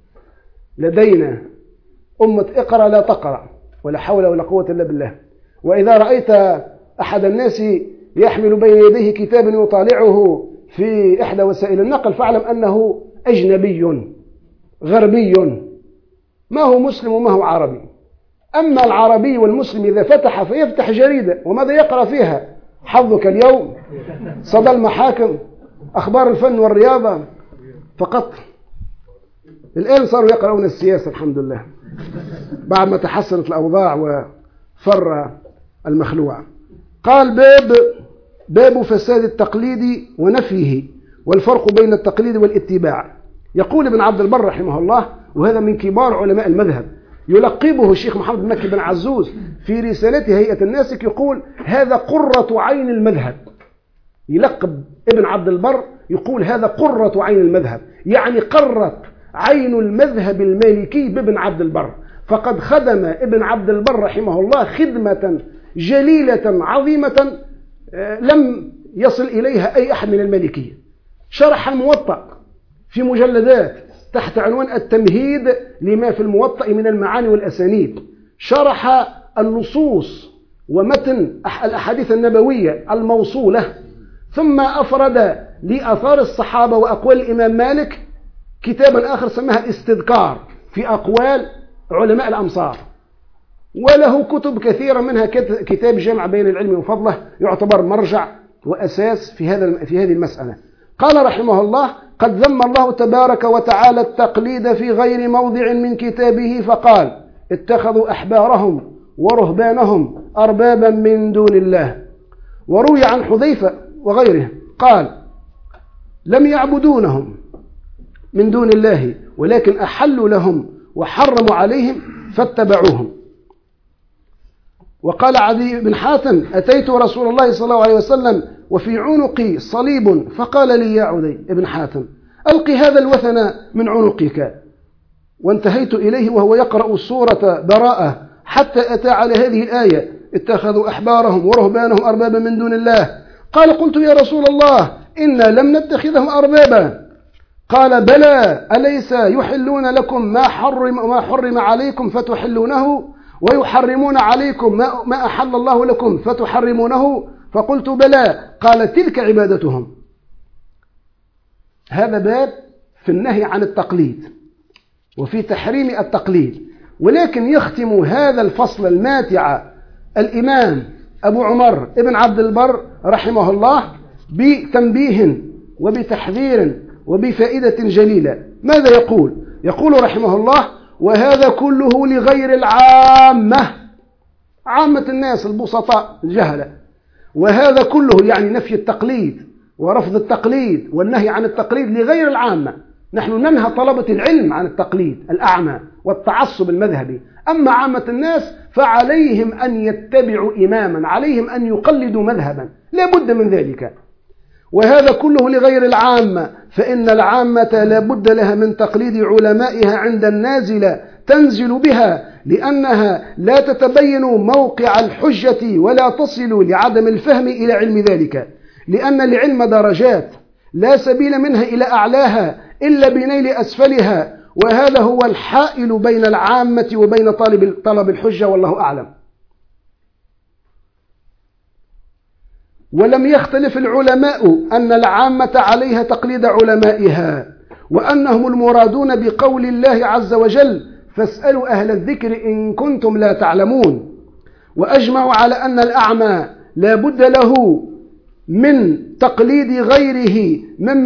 A: لدينا، أمة اقرأ لا تقرأ، ولا حول ولا قوة إلا بالله. وإذا رأيت أحد الناس يحمل بين يديه كتابا يطالعه في إحدى وسائل النقل فاعلم أنه أجنبي غربي، ما هو مسلم وما هو عربي. أما العربي والمسلم إذا فتح فيفتح جريدة، وماذا يقرأ فيها؟ حظك اليوم، صدى المحاكم، أخبار الفن والرياضة فقط. الآن صاروا يقرؤون السياسة الحمد لله بعد ما تحسنت الأوضاع وفر المخلوع. قال باب فساد التقليد ونفيه والفرق بين التقليد والاتباع. يقول ابن عبد البر رحمه الله، وهذا من كبار علماء المذهب، يلقبه الشيخ محمد بن مكي بن عزوز في رسالته هيئة الناسك، يقول هذا قرة عين المذهب. يلقب ابن عبد البر يقول هذا قرة عين المذهب، يعني قرت عين المذهب المالكي بابن عبد البر. فقد خدم ابن عبد البر رحمه الله خدمة جليلة عظيمة لم يصل إليها أي أحد من المالكية. شرح الموطأ في مجلدات تحت عنوان التمهيد لما في الموطأ من المعاني والأسانيد، شرح النصوص ومتن الأحاديث النبوية الموصولة، ثم أفرد لآثار الصحابة وأقوال الإمام مالك كتابا آخر سماها الاستذكار في أقوال علماء الأمصار. وله كتب كثيرة، منها كتاب جامع بين العلم وفضله يعتبر مرجع وأساس في هذه المسألة. قال رحمه الله: قد ذم الله تبارك وتعالى التقليد في غير موضع من كتابه فقال: اتخذوا أحبارهم ورهبانهم أربابا من دون الله. وروي عن حذيفة وغيره قال: لم يعبدونهم من دون الله ولكن أحلوا لهم وحرموا عليهم فاتبعوهم. وقال عدي بن حاتم: أتيت رسول الله صلى الله عليه وسلم وفي عنقي صليب فقال لي: يا عدي بن حاتم ألقي هذا الوثن من عنقك. وانتهيت إليه وهو يقرأ سورة براءة حتى أتى على هذه الآية: اتخذوا أحبارهم ورهبانهم أربابا من دون الله. قال: قلت يا رسول الله إنا لم نتخذهم أربابا. قال: بلى، أليس يحلون لكم ما حرم عليكم فتحلونه، ويحرمون عليكم ما أحل الله لكم فتحرمونه؟ فقلت: بلى. قال: تلك عبادتهم. هذا باب في النهي عن التقليد وفي تحريم التقليد. ولكن يختم هذا الفصل الماتع الإمام أبو عمر ابن عبد البر رحمه الله بتنبيه وبتحذير وبفائدة جليلة. ماذا يقول؟ يقول رحمه الله: وهذا كله لغير العامة، عامة الناس البسطاء الجهلة. وهذا كله يعني نفي التقليد ورفض التقليد والنهي عن التقليد لغير العامة. نحن ننهى طلبة العلم عن التقليد الأعمى والتعصب المذهبي. أما عامة الناس فعليهم أن يتبعوا إماما، عليهم أن يقلدوا مذهبا، لا بد من ذلك. وهذا كله لغير العامة، فإن العامة لا بد لها من تقليد علمائها عند النازلة تنزل بها، لأنها لا تتبين موقع الحجة ولا تصل لعدم الفهم إلى علم ذلك، لأن العلم درجات لا سبيل منها إلى أعلاها إلا بنيل أسفلها، وهذا هو الحائل بين العامة وبين طلب الحجة، والله أعلم. ولم يختلف العلماء أن العامة عليها تقليد علمائها، وأنهم المرادون بقول الله عز وجل: فاسألوا أهل الذكر إن كنتم لا تعلمون. وأجمعوا على أن الأعمى لا بد له من تقليد غيره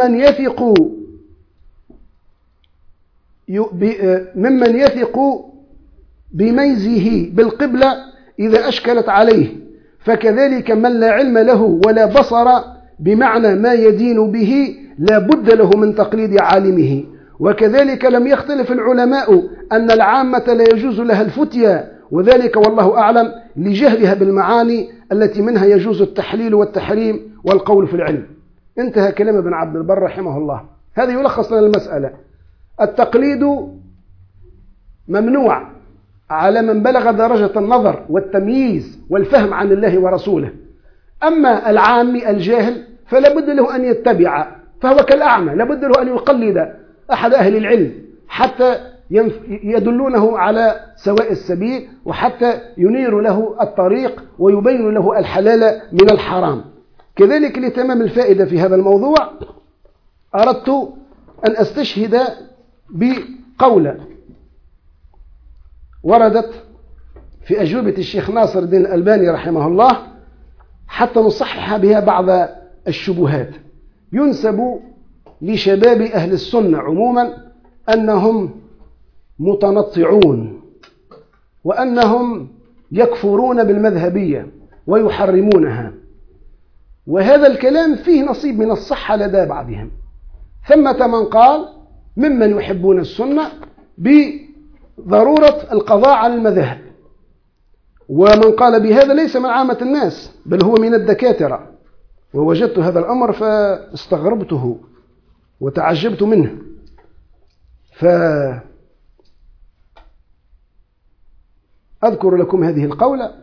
A: ممن يثق بميزه بالقبلة إذا أشكلت عليه، فكذلك من لا علم له ولا بصر بمعنى ما يدين به لا بد له من تقليد عالمه. وكذلك لم يختلف العلماء أن العامة لا يجوز لها الفتيا، وذلك والله أعلم لجهلها بالمعاني التي منها يجوز التحليل والتحريم والقول في العلم. انتهى كلام ابن عبد البر رحمه الله. هذا يلخص لنا المسألة: التقليد ممنوع على من بلغ درجة النظر والتمييز والفهم عن الله ورسوله. أما العامي الجاهل فلا بد له أن يتبع، فهو كالأعمى لا بد له أن يقلد أحد أهل العلم حتى يدلونه على سواء السبيل، وحتى ينير له الطريق ويبين له الحلال من الحرام. كذلك لتمام الفائدة في هذا الموضوع أردت أن أستشهد بقولة وردت في أجوبة الشيخ ناصر الدين الألباني رحمه الله حتى نصحح بها بعض الشبهات. ينسب لشباب أهل السنة عموما أنهم متنطعون، وأنهم يكفرون بالمذهبية ويحرمونها، وهذا الكلام فيه نصيب من الصحة لدى بعضهم. ثمة من قال ممن يحبون السنة بضرورة القضاء على المذاهب، ومن قال بهذا ليس من عامة الناس بل هو من الدكاترة، ووجدت هذا الأمر فاستغربته وتعجبت منه. فأذكر لكم هذه القولة: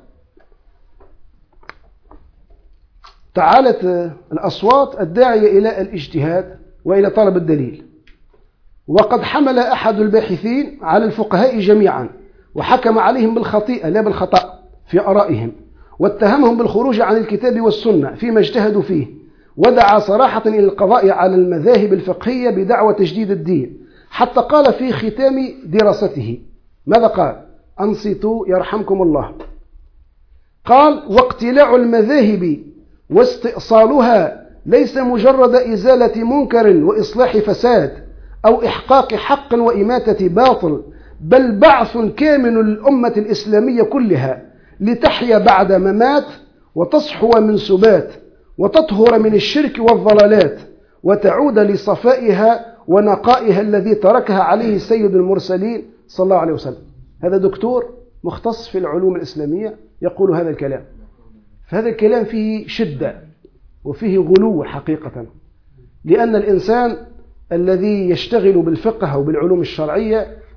A: تعالت الأصوات الداعية إلى الاجتهاد وإلى طلب الدليل، وقد حمل أحد الباحثين على الفقهاء جميعا وحكم عليهم بالخطيئة لا بالخطأ في آرائهم، واتهمهم بالخروج عن الكتاب والسنة فيما اجتهدوا فيه، ودعا صراحة إلى القضاء على المذاهب الفقهية بدعوى تجديد الدين، حتى قال في ختام دراسته ماذا قال؟ أنصتوا يرحمكم الله. قال: واقتلاع المذاهب واستئصالها ليس مجرد إزالة منكر وإصلاح فساد أو إحقاق حق وإماتة باطل، بل بعث كامل للأمة الإسلامية كلها لتحيا بعد ممات وتصحو من سبات وتطهر من الشرك والضلالات وتعود لصفائها ونقائها الذي تركها عليه سيد المرسلين صلى الله عليه وسلم. هذا دكتور مختص في العلوم الإسلامية يقول هذا الكلام. فهذا الكلام فيه شدة وفيه غلو حقيقة، لأن الإنسان الذي يشتغل بالفقه وبالعلوم الشرعية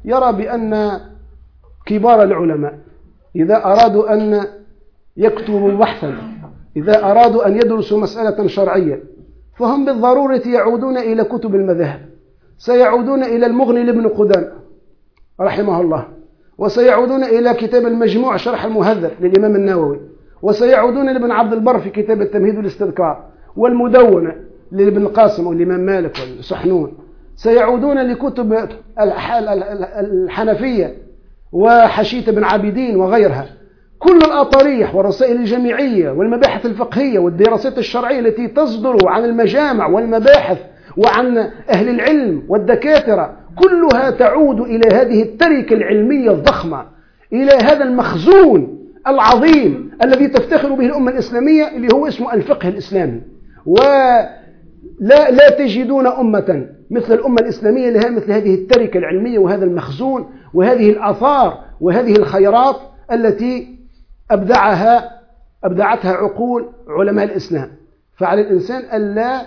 A: يرى بأن كبار العلماء إذا أرادوا أن يكتبوا بحثا، إذا أرادوا أن يدرسوا مسألة شرعية، فهم بالضرورة يعودون إلى كتب المذاهب، سيعودون إلى المغني لابن قدامة رحمه الله، وسيعودون إلى كتاب المجموع شرح المهذب للإمام النووي، وسيعودون لابن عبد البر في كتاب التمهيد والاستذكار، والمدونة لابن القاسم والإمام مالك والسحنون، سيعودون لكتب الحنفية وحشية بن عابدين وغيرها. كل الأطاريح والرسائل الجامعية والمباحث الفقهية والدراسات الشرعية التي تصدر عن المجامع والمباحث وعن أهل العلم والدكاترة كلها تعود إلى هذه التركة العلمية الضخمة، إلى هذا المخزون العظيم الذي تفتخر به الأمة الإسلامية اللي هو اسمه الفقه الإسلامي. ولا تجدون أمة مثل الأمة الإسلامية لها مثل هذه التركة العلمية وهذا المخزون وهذه الآثار وهذه الخيرات التي أبدعتها عقول علماء الإسلام. فعلى الإنسان ألا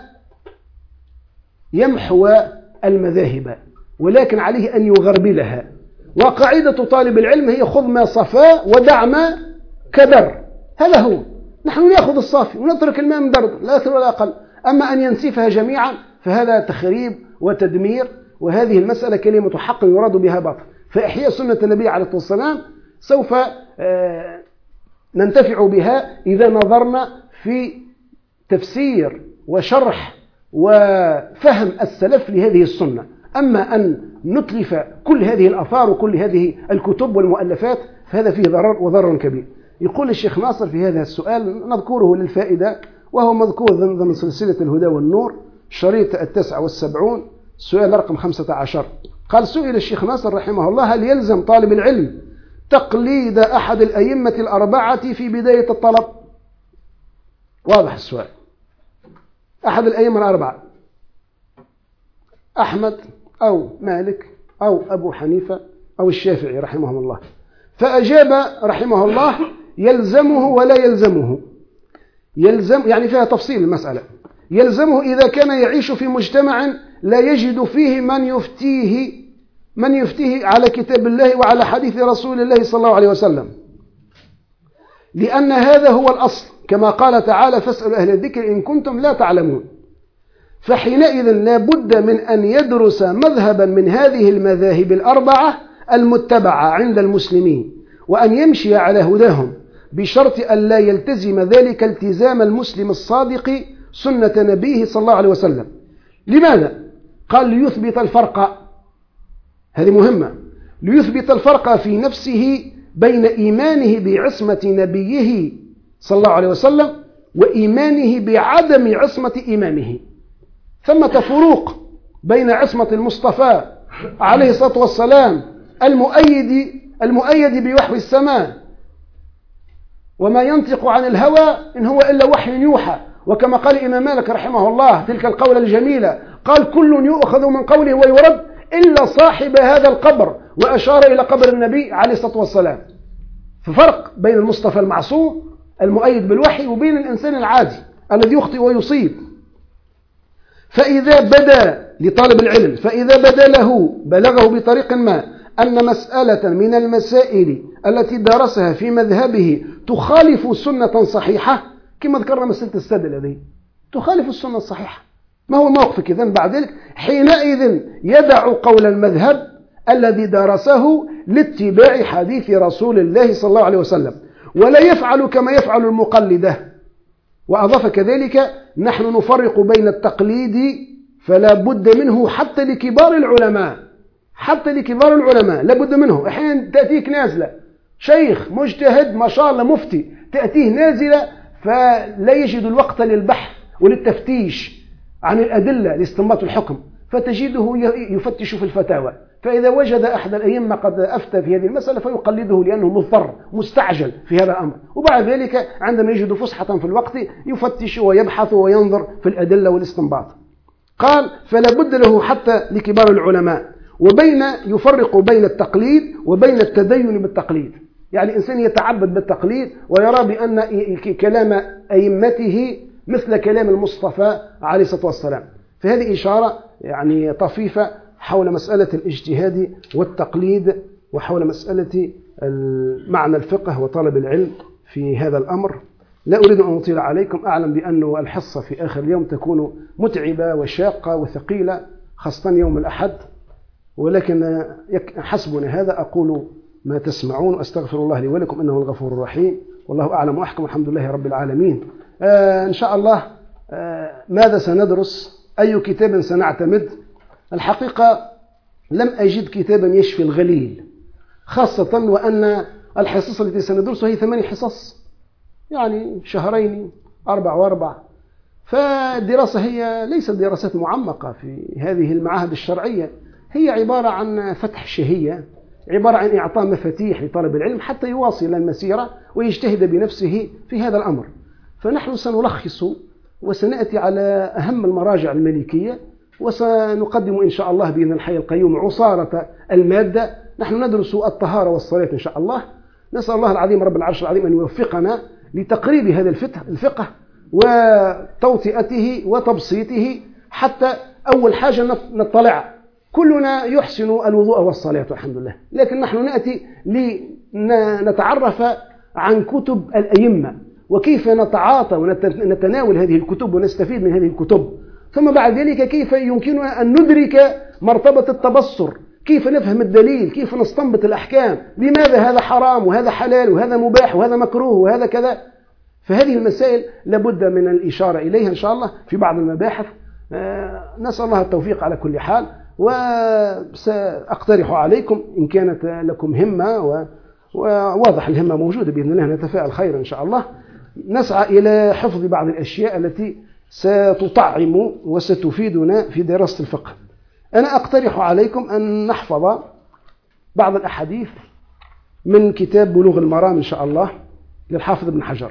A: يمحو المذاهب، ولكن عليه أن يغربلها. وقاعدة طالب العلم هي خذ ما صفا ودع ما كدر. هذا هو، نحن نأخذ الصافي ونترك الماء مدرد لا أكثر ولا أقل. أما أن ينسفها جميعا فهذا تخريب وتدمير، وهذه المسألة كلمة حق يراد بها باطل. فإحياء سنة النبي عليه الصلاة والسلام سوف ننتفع بها إذا نظرنا في تفسير وشرح وفهم السلف لهذه السنة. أما أن نتلف كل هذه الآثار وكل هذه الكتب والمؤلفات فهذا فيه ضرر وضرر كبير. يقول الشيخ ناصر في هذا السؤال نذكره للفائدة، وهو مذكور ضمن سلسلة الهدى والنور شريط 79 سؤال رقم 15. قال: سئل الشيخ ناصر رحمه الله: هل يلزم طالب العلم تقليد أحد الأئمة الأربعة في بداية الطلب؟ واضح السؤال. أحد الأئمة الأربعة، أحمد أو مالك أو أبو حنيفة أو الشافعي رحمهم الله. فأجاب رحمه الله: يلزمه ولا يلزمه. يلزم يعني فيها تفصيل المسألة. يلزمه إذا كان يعيش في مجتمع لا يجد فيه من يفتيه على كتاب الله وعلى حديث رسول الله صلى الله عليه وسلم، لأن هذا هو الأصل، كما قال تعالى: فاسألوا أهل الذكر إن كنتم لا تعلمون. فحينئذ لا بد من أن يدرس مذهبا من هذه المذاهب الأربعة المتبعة عند المسلمين، وأن يمشي على هداهم، بشرط أن لا يلتزم ذلك التزام المسلم الصادق سنة نبيه صلى الله عليه وسلم. لماذا؟ قال: ليثبت الفرق، هذه مهمة، ليثبت الفرق في نفسه بين إيمانه بعصمة نبيه صلى الله عليه وسلم وإيمانه بعدم عصمة إمامه. ثمة فروق بين عصمة المصطفى عليه الصلاة والسلام المؤيد بوحي السماء، وما ينطق عن الهوى إن هو إلا وحي يوحى، وكما قال الإمام مالك رحمه الله تلك القولة الجميلة، قال: كل يؤخذ من قوله ويرد إلا صاحب هذا القبر، وأشار إلى قبر النبي عليه الصلاة والسلام. ففرق بين المصطفى المعصوم المؤيد بالوحي وبين الإنسان العادي الذي يخطئ ويصيب. فإذا بدا لطالب العلم، فإذا بدا له بلغه بطريق ما أن مسألة من المسائل التي درسها في مذهبه تخالف سنة صحيحة، كما ذكرنا مسألة السد الذي تخالف السنة الصحيحة، ما هو موقفك إذن بعد ذلك؟ حينئذ يدع قول المذهب الذي درسه لاتباع حديث رسول الله صلى الله عليه وسلم، ولا يفعل كما يفعل المقلدة. وأضاف كذلك: نحن نفرق بين التقليد فلا بد منه حتى لكبار العلماء، حتى لكبار العلماء لا بد منه. أحيانا تأتيك نازلة شيخ مجتهد ما شاء الله مفتي، تأتيه نازلة فلا يجد الوقت للبحث وللتفتيش عن الأدلة لاستنباط الحكم، فتجده يفتش في الفتاوى، فإذا وجد أحد الأئمة قد أفتى في هذه المسألة فيقلده لأنه مضطر مستعجل في هذا الأمر، وبعد ذلك عندما يجد فسحة في الوقت يفتش ويبحث وينظر في الأدلة والاستنباط. قال: فلا بد له حتى لكبار العلماء، وبين يفرق بين التقليد وبين التدين بالتقليد. يعني إنسان يتعبد بالتقليد ويرى بأن كلام أئمته مثل كلام المصطفى عليه الصلاة والسلام. فهذه إشارة يعني طفيفة حول مسألة الاجتهاد والتقليد، وحول مسألة معنى الفقه وطلب العلم في هذا الأمر. لا أريد أن أطيل عليكم، أعلم بأن الحصة في آخر اليوم تكون متعبة وشاقة وثقيلة، خاصة يوم الأحد، ولكن حسبنا هذا. أقول ما تسمعون وأستغفر الله لي ولكم إنه الغفور الرحيم، والله أعلم وأحكم، والحمد لله رب العالمين. إن شاء الله ماذا سندرس؟ أي كتاب سنعتمد؟ الحقيقة لم أجد كتابا يشفي الغليل، خاصة وأن الحصص التي سندرسها هي 8 حصص، يعني شهرين 4 و4. فالدراسة هي ليست دراسات معمقة في هذه المعاهد الشرعية، هي عبارة عن فتح شهية، عبارة عن إعطاء مفاتيح لطالب العلم حتى يواصل المسيرة ويجتهد بنفسه في هذا الأمر. فنحن سنلخص وسنأتي على أهم المراجع الملكية، وسنقدم إن شاء الله بإذن الحي القيوم عصارة المادة. نحن ندرس الطهارة والصلاة إن شاء الله. نسأل الله العظيم رب العرش العظيم أن يوفقنا لتقريب هذا الفقه وتوطئته وتبسيطه، حتى أول حاجة نطلع. كلنا يحسن الوضوء والصلاة الحمد لله، لكن نحن نأتي لنتعرف عن كتب الأئمة وكيف نتعاطى ونتناول هذه الكتب ونستفيد من هذه الكتب، ثم بعد ذلك كيف يمكننا أن ندرك مرتبة التبصر، كيف نفهم الدليل، كيف نستنبط الأحكام، لماذا هذا حرام وهذا حلال وهذا مباح وهذا مكروه وهذا كذا. فهذه المسائل لابد من الإشارة إليها إن شاء الله في بعض المباحث. نسأل الله التوفيق على كل حال، وسأقترح عليكم إن كانت لكم همة، وواضح الهمة موجودة بإذن الله، نتفائل خير إن شاء الله، نسعى إلى حفظ بعض الأشياء التي ستطعم وستفيدنا في دراسة الفقه. أنا أقترح عليكم أن نحفظ بعض الأحاديث من كتاب بلوغ المرام إن شاء الله للحافظ ابن حجر،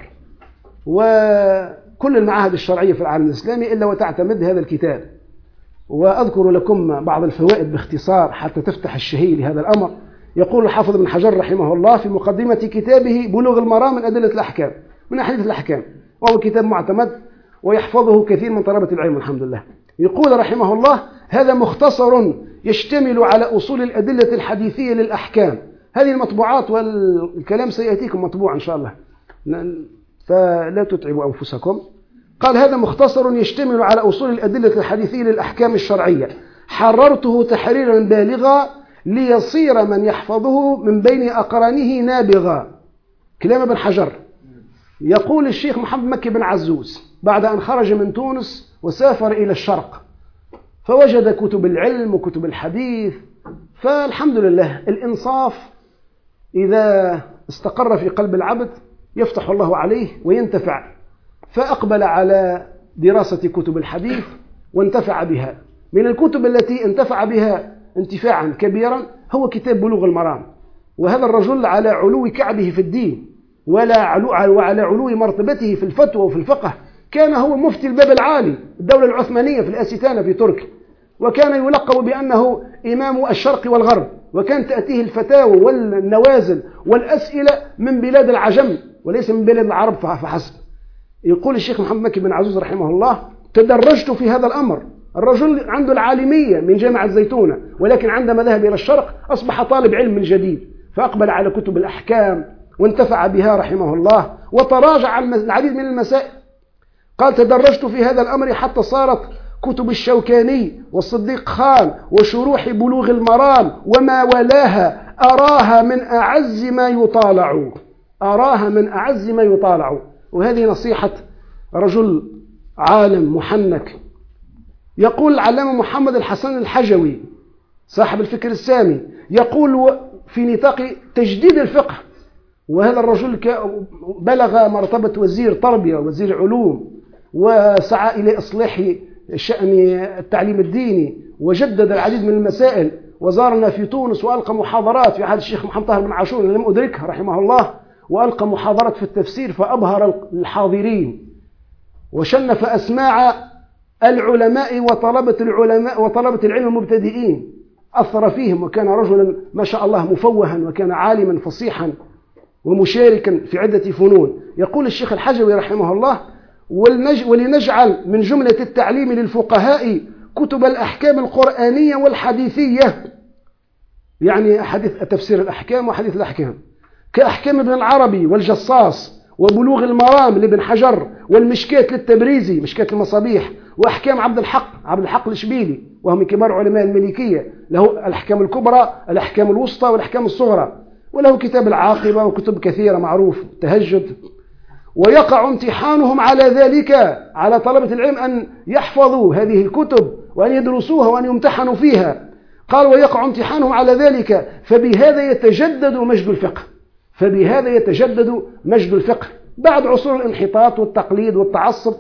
A: وكل المعاهد الشرعية في العالم الإسلامي إلا وتعتمد هذا الكتاب. وأذكر لكم بعض الفوائد باختصار حتى تفتح الشهية لهذا الأمر. يقول الحافظ ابن حجر رحمه الله في مقدمة كتابه بلوغ المرام من أدلة الأحكام، من أحاديث الأحكام، وهو كتاب معتمد ويحفظه كثير من طلبة العلم الحمد لله. يقول رحمه الله: هذا مختصر يشتمل على أصول الأدلة الحديثية للأحكام. هذه المطبوعات والكلام سيأتيكم مطبوع إن شاء الله، فلا تتعبوا أنفسكم. قال: هذا مختصر يشتمل على أصول الأدلة الحديثية للأحكام الشرعية، حررته تحريرا بالغا ليصير من يحفظه من بين أقرانه نابغا. كلام ابن حجر. يقول الشيخ محمد مكي بن عزوز بعد أن خرج من تونس وسافر إلى الشرق، فوجد كتب العلم وكتب الحديث، فالحمد لله الإنصاف إذا استقر في قلب العبد يفتح الله عليه وينتفع، فأقبل على دراسة كتب الحديث وانتفع بها. من الكتب التي انتفع بها انتفاعا كبيرا هو كتاب بلوغ المرام. وهذا الرجل على علو كعبه في الدين وعلى علو مرتبته في الفتوى وفي الفقه، كان هو مفتي الباب العالي الدولة العثمانية في الأستانة في تركيا، وكان يلقب بأنه إمام الشرق والغرب، وكان تأتيه الفتاوى والنوازل والأسئلة من بلاد العجم وليس من بلاد العرب فحسب. يقول الشيخ محمد مكي بن عزوز رحمه الله: تدرجت في هذا الأمر. الرجل عنده العالمية من جامعة زيتونة، ولكن عندما ذهب إلى الشرق أصبح طالب علم من جديد، فأقبل على كتب الأحكام وانتفع بها رحمه الله، وتراجع عن العديد من المسائل. قال: تدرجت في هذا الأمر حتى صارت كتب الشوكاني والصديق خان وشروح بلوغ المرام وما ولاها أراها من أعز ما يطالع، أراها من أعز ما يطالع. وهذه نصيحة رجل عالم محنك. يقول العلامة محمد الحسن الحجوي صاحب الفكر السامي، يقول في نطاق تجديد الفقه، وهذا الرجل بلغ مرتبة وزير تربية وزير علوم، وسعى إلى إصلاح شأن التعليم الديني، وجدد العديد من المسائل، وزارنا في تونس وألقى محاضرات في عهد الشيخ محمد طاهر بن عاشور لم أدركها رحمه الله، وألقى محاضرات في التفسير فأبهر الحاضرين، وشنف أسماع العلماء وطلبة العلم المبتدئين، أثر فيهم، وكان رجلا ما شاء الله مفوها، وكان عالما فصيحا ومشاركا في عدة فنون. يقول الشيخ الحجوي رحمه الله: ولنجعل من جملة التعليم للفقهاء كتب الأحكام القرآنية والحديثية، يعني حديث تفسير الأحكام وحديث الأحكام، كأحكام ابن العربي والجصاص وبلوغ المرام لابن حجر والمشكاة للتبريزي مشكاة المصابيح، وأحكام عبد الحق الإشبيلي وهو من كبار علماء المالكية، له الأحكام الكبرى الأحكام الوسطى والأحكام الصغرى، وله كتاب العاقبة وكتب كثيرة معروف التهجد. ويقع امتحانهم على ذلك على طلبة العلم أن يحفظوا هذه الكتب وأن يدرسوها وأن يمتحنوا فيها. قال ويقع امتحانهم على ذلك فبهذا يتجدد مجد الفقه بعد عصور الانحطاط والتقليد والتعصب.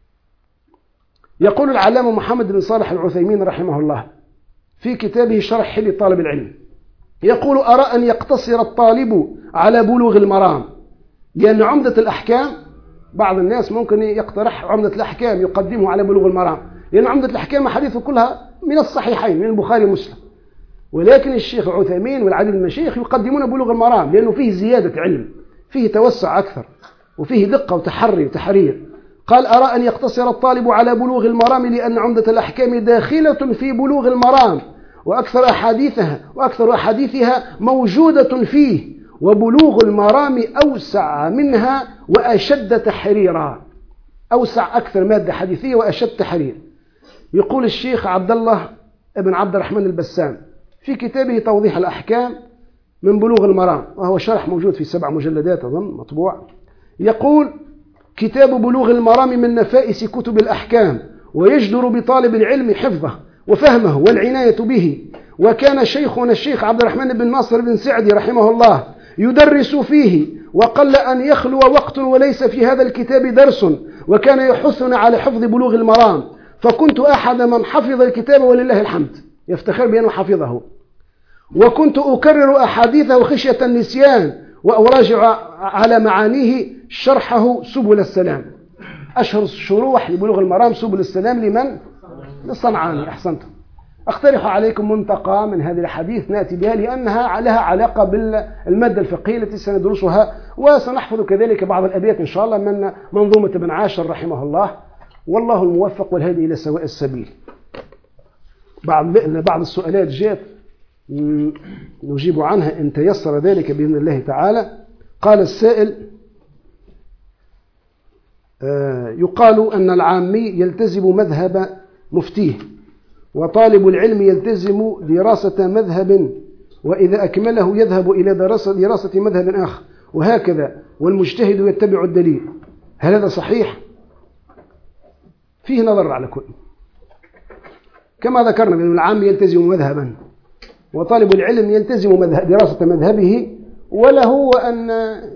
A: يقول العلامة محمد بن صالح العثيمين رحمه الله في كتابه شرح حل طالب العلم، يقول أرى أن يقتصر الطالب على بلوغ المرام، لأن عمدة الأحكام بعض الناس ممكن يقترح عمدة الأحكام يقدمه على بلوغ المرام، لأن عمدة الأحكام حديثه كلها من الصحيحين من البخاري ومسلم، ولكن الشيخ عثيمين والعديد من المشايخ يقدمون بلوغ المرام لأنه فيه زيادة علم، فيه توسع أكثر، وفيه دقة وتحري وتحرير. قال أرى أن يقتصر الطالب على بلوغ المرام لأن عمدة الأحكام داخلة في بلوغ المرام وأكثر أحاديثها موجودة فيه، وبلوغ المرام أوسع منها وأشد تحريرا، أوسع أكثر مادة حديثية وأشد تحرير. يقول الشيخ عبد الله ابن عبد الرحمن البسام في كتابه توضيح الأحكام من بلوغ المرام، وهو شرح موجود في 7 مجلدات أظن مطبوع، يقول كتاب بلوغ المرام من نفائس كتب الأحكام، ويجدر بطالب العلم حفظه وفهمه والعناية به. وكان شيخنا الشيخ عبد الرحمن بن ناصر بن سعدي رحمه الله يدرس فيه، وقل أن يخلو وقت وليس في هذا الكتاب درس، وكان يحثنا على حفظ بلوغ المرام، فكنت أحد من حفظ الكتاب ولله الحمد، يفتخر بأنه حفظه، وكنت أكرر أحاديثه خشية النسيان وأراجع على معانيه شرحه سبل السلام. أشهر الشروح لبلوغ المرام سبل السلام لمن؟ للصنعاني. أحسنتم. أقترح عليكم منطقة من هذه الحديث نأتي بها لأنها لها علاقة بالمادة الفقهية التي سندرسها، وسنحفظ كذلك بعض الأبيات إن شاء الله من منظومة ابن عاشر رحمه الله، والله الموفق والهادي إلى سواء السبيل. بعض السؤالات جاءت نجيب عنها إن تيسر ذلك بإذن الله تعالى. قال السائل يقال أن العامي يلتزم مذهب مفتيه، وطالب العلم يلتزم دراسة مذهب، وإذا أكمله يذهب إلى دراسة مذهب آخر، وهكذا، والمجتهد يتبع الدليل. هل هذا صحيح؟ فيه نظر على كل، كما ذكرنا أن العام يلتزم مذهبا، وطالب العلم يلتزم دراسة مذهبه، وله أن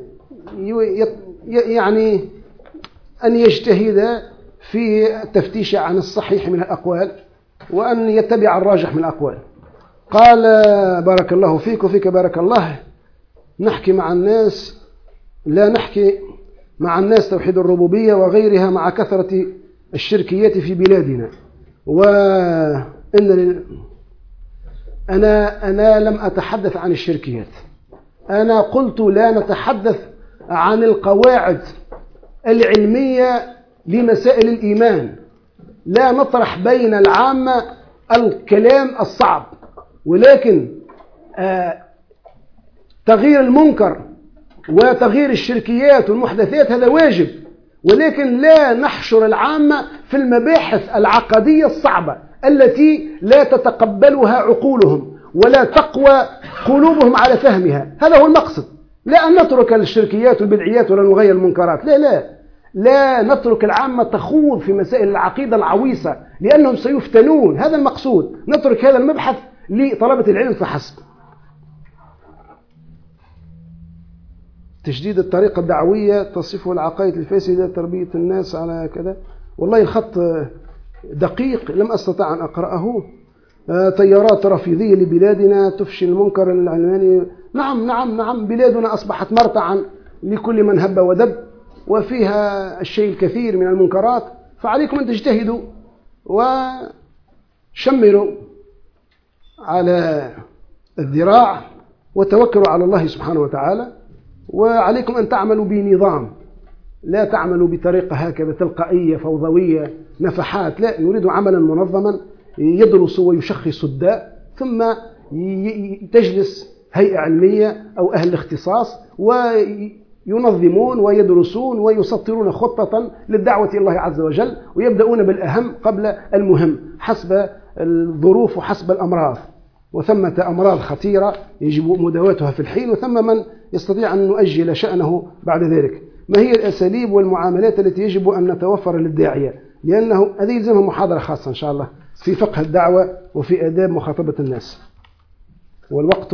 A: أن يجتهد في التفتيش عن الصحيح من الأقوال، وأن يتبع الراجح من الأقوال. قال بارك الله فيك وفيك بارك الله، نحكي مع الناس لا نحكي مع الناس توحيد الربوبية وغيرها مع كثرة الشركيات في بلادنا، وإن أنا لم أتحدث عن الشركيات، أنا قلت لا نتحدث عن القواعد العلمية لمسائل الإيمان، لا نطرح بين العامة الكلام الصعب، ولكن تغيير المنكر وتغيير الشركيات والمحدثات هذا واجب، ولكن لا نحشر العامة في المباحث العقدية الصعبة التي لا تتقبلها عقولهم ولا تقوى قلوبهم على فهمها. هذا هو المقصد، لا أن نترك الشركيات والبدعيات ولا نغير المنكرات، لا نترك العامة تخوض في مسائل العقيدة العويصة لأنهم سيفتنون، هذا المقصود، نترك هذا المبحث لطلبة العلم فحسب. تجديد الطريقة الدعوية تصفه العقائد الفاسدة تربية الناس على كذا، والله الخط دقيق لم أستطع أن أقرأه. تيارات رافضية لبلادنا تفشي المنكر العلماني. نعم بلادنا أصبحت مرتعا لكل من هب ودب، وفيها الشيء الكثير من المنكرات، فعليكم أن تجتهدوا وشمروا على الذراع وتوكلوا على الله سبحانه وتعالى، وعليكم أن تعملوا بنظام، لا تعملوا بطريقة هكذا تلقائية فوضوية نفحات، لا، نريد عملا منظما يدرس ويشخص الداء، ثم تجلس هيئة علمية أو أهل الاختصاص وينظمون ويدرسون ويسطرون خطة للدعوة إلى الله عز وجل، ويبدأون بالأهم قبل المهم حسب الظروف وحسب الأمراض. وثمة أمراض خطيرة يجب مداواتها في الحين، وثم من يستطيع أن نؤجل شأنه بعد ذلك. ما هي الأساليب والمعاملات التي يجب أن نتوفر للداعية؟ لأنه هذه يلزمها محاضرة خاصة إن شاء الله في فقه الدعوة وفي آداب مخاطبة الناس، والوقت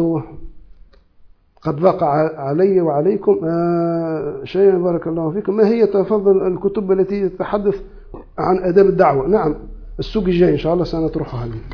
A: قد ضاق علي وعليكم. شيء بارك الله فيكم. ما هي تفضل الكتب التي تتحدث عن آداب الدعوة؟ نعم، السوق الجاي إن شاء الله سنطرحها لي.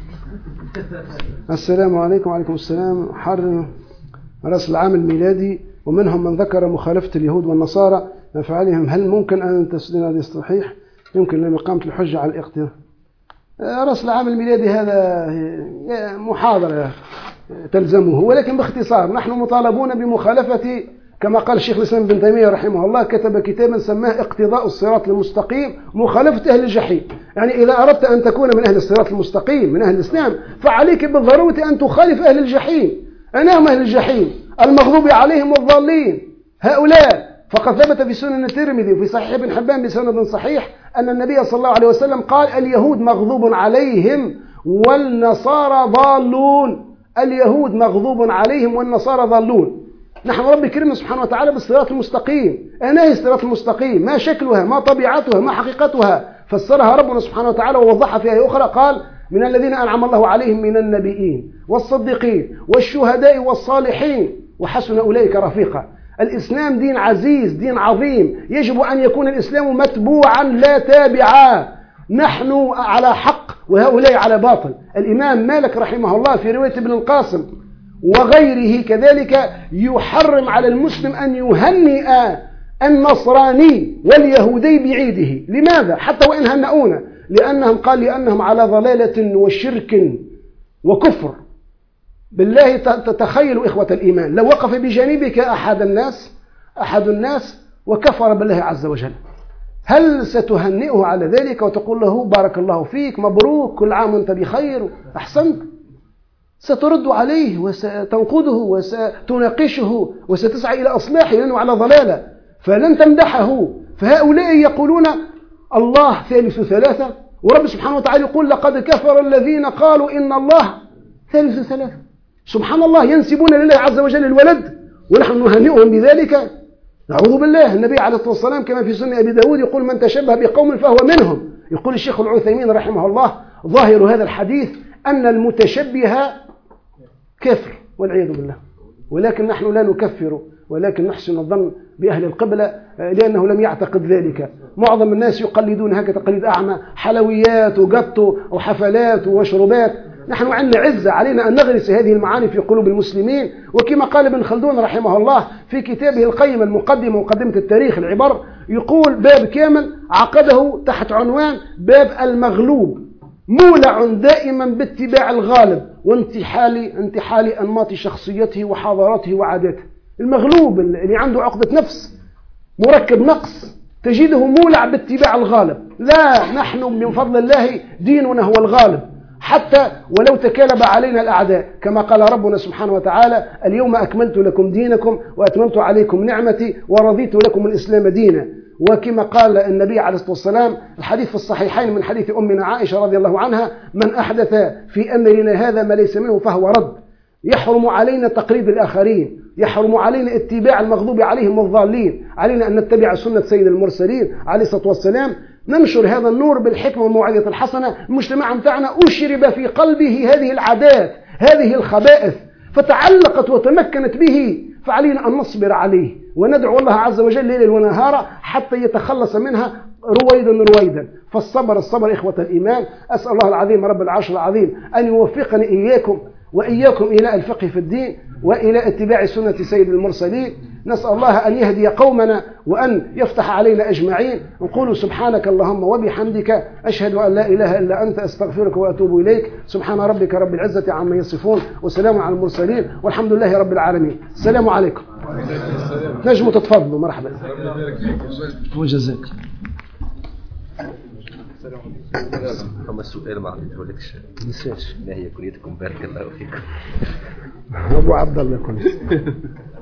A: السلام عليكم. وعليكم السلام. حر رأس العام الميلادي، ومنهم من ذكر مخالفة اليهود والنصارى أفعالهم، هل ممكن أن تسدين هذا الصحيح؟ يمكن لما قامت الحجة على الاقتراح. رأس العام الميلادي هذا محاضرة تلزمه، ولكن باختصار نحن مطالبون بمخالفة، كما قال الشيخ الإسلام ابن تيمية رحمه الله، كتب كتابا سماه اقتضاء الصراط المستقيم، مخالفة أهل الجحيم. يعني إذا أردت أن تكون من أهل الصراط المستقيم من أهل الإسلام فعليك بالضرورة أن تخالف أهل الجحيم. أنا هم أهل الجحيم المغضوب عليهم والضالين هؤلاء. فقد ثبت في سنن الترمذي وفي صحيح ابن حبان بسند صحيح أن النبي صلى الله عليه وسلم قال: اليهود مغضوب عليهم والنصارى ضالون. اليهود مغضوب عليهم والنصارى ضالون. نحن رب كريم سبحانه وتعالى بالصراط المستقيم. أنا هي الصراط المستقيم؟ ما شكلها؟ ما طبيعتها؟ ما حقيقتها؟ فسرها ربنا سبحانه وتعالى ووضحها في آية أخرى، قال: من الذين أنعم الله عليهم من النبيين والصديقين والشهداء والصالحين وحسن أولئك رفيقا. الإسلام دين عزيز، دين عظيم، يجب أن يكون الإسلام متبوعا لا تابعا. نحن على حق وهؤلاء على باطل. الإمام مالك رحمه الله في رواية ابن القاسم وغيره كذلك يحرم على المسلم أن يهنئ النصراني واليهودي بعيده. لماذا؟ حتى وإن هنؤونا، لأنهم على ضلالة وشرك وكفر. بالله تتخيلوا إخوة الإيمان لو وقف بجانبك أحد الناس وكفر بالله عز وجل، هل ستهنئه على ذلك وتقول له بارك الله فيك، مبروك، كل عام وانت بخير، أحسنت؟ سترد عليه وستنقده وستناقشه وستسعى إلى أصلاحه لأنه على ضلالة، فلن تمدحه. فهؤلاء يقولون الله ثالث ثلاثة، ورب سبحانه وتعالى يقول: لقد كفر الذين قالوا إن الله ثالث ثلاثة. سبحان الله، ينسبون لله عز وجل الولد ونحن نهنئهم بذلك. نعوذ بالله. النبي عليه الصلاة والسلام كما في سنة أبي داود يقول: من تشبه بقوم فهو منهم. يقول الشيخ العثيمين رحمه الله: ظاهر هذا الحديث أن المتشبه كفر والعياذ بالله، ولكن نحن لا نكفر، ولكن نحسن الظن بأهل القبلة لأنه لم يعتقد ذلك. معظم الناس يقلدون هكذا تقليد أعمى، حلويات وقط وحفلات ومشروبات. نحن عندنا عزة، علينا أن نغرس هذه المعاني في قلوب المسلمين. وكما قال ابن خلدون رحمه الله في كتابه القيم المقدمة مقدمة التاريخ العبر، يقول باب كامل عقده تحت عنوان باب المغلوب، مولع دائما باتباع الغالب وانتحال أنماط شخصيته وحضاراته وعاداته. المغلوب اللي عنده عقدة نفس مركب نقص تجده مولع باتباع الغالب. لا، نحن من فضل الله ديننا هو الغالب، حتى ولو تكالب علينا الأعداء، كما قال ربنا سبحانه وتعالى: اليوم أكملت لكم دينكم وأتممت عليكم نعمتي ورضيت لكم الإسلام دينا. وكما قال النبي عليه الصلاة والسلام الحديث في الصحيحين من حديث أمنا عائشة رضي الله عنها: من أحدث في أمرنا هذا ما ليس منه فهو رد. يحرم علينا تقليد الآخرين، يحرم علينا اتباع المغضوب عليهم والضالين، علينا أن نتبع سنة سيد المرسلين عليه الصلاة والسلام. ننشر هذا النور بالحكمة والموعظة الحسنة. المجتمع متاعنا أشرب في قلبه هذه العادات، هذه الخبائث، فتعلقت وتمكنت به، فعلينا أن نصبر عليه وندعو الله عز وجل ليلا ونهارا حتى يتخلص منها رويدا. فالصبر إخوة الإيمان. أسأل الله العظيم رب العرش العظيم أن يوفقني وإياكم إلى الفقه في الدين وإلى اتباع سنة سيد المرسلين. نسأل الله أن يهدي قومنا وأن يفتح علينا أجمعين. نقول سبحانك اللهم وبحمدك، أشهد أن لا إله إلا أنت، أستغفرك وأتوب إليك. سبحان ربك رب العزة عما يصفون وسلام على المرسلين والحمد لله رب العالمين. السلام عليكم. نجموا تتفضلوا. مرحبا وجزاك.
B: محمد سؤال ما عطيتهولكش.
A: نسيت.
B: ما هي كليتكم؟ بارك الله فيكم.
A: أبو عبد الله كنت.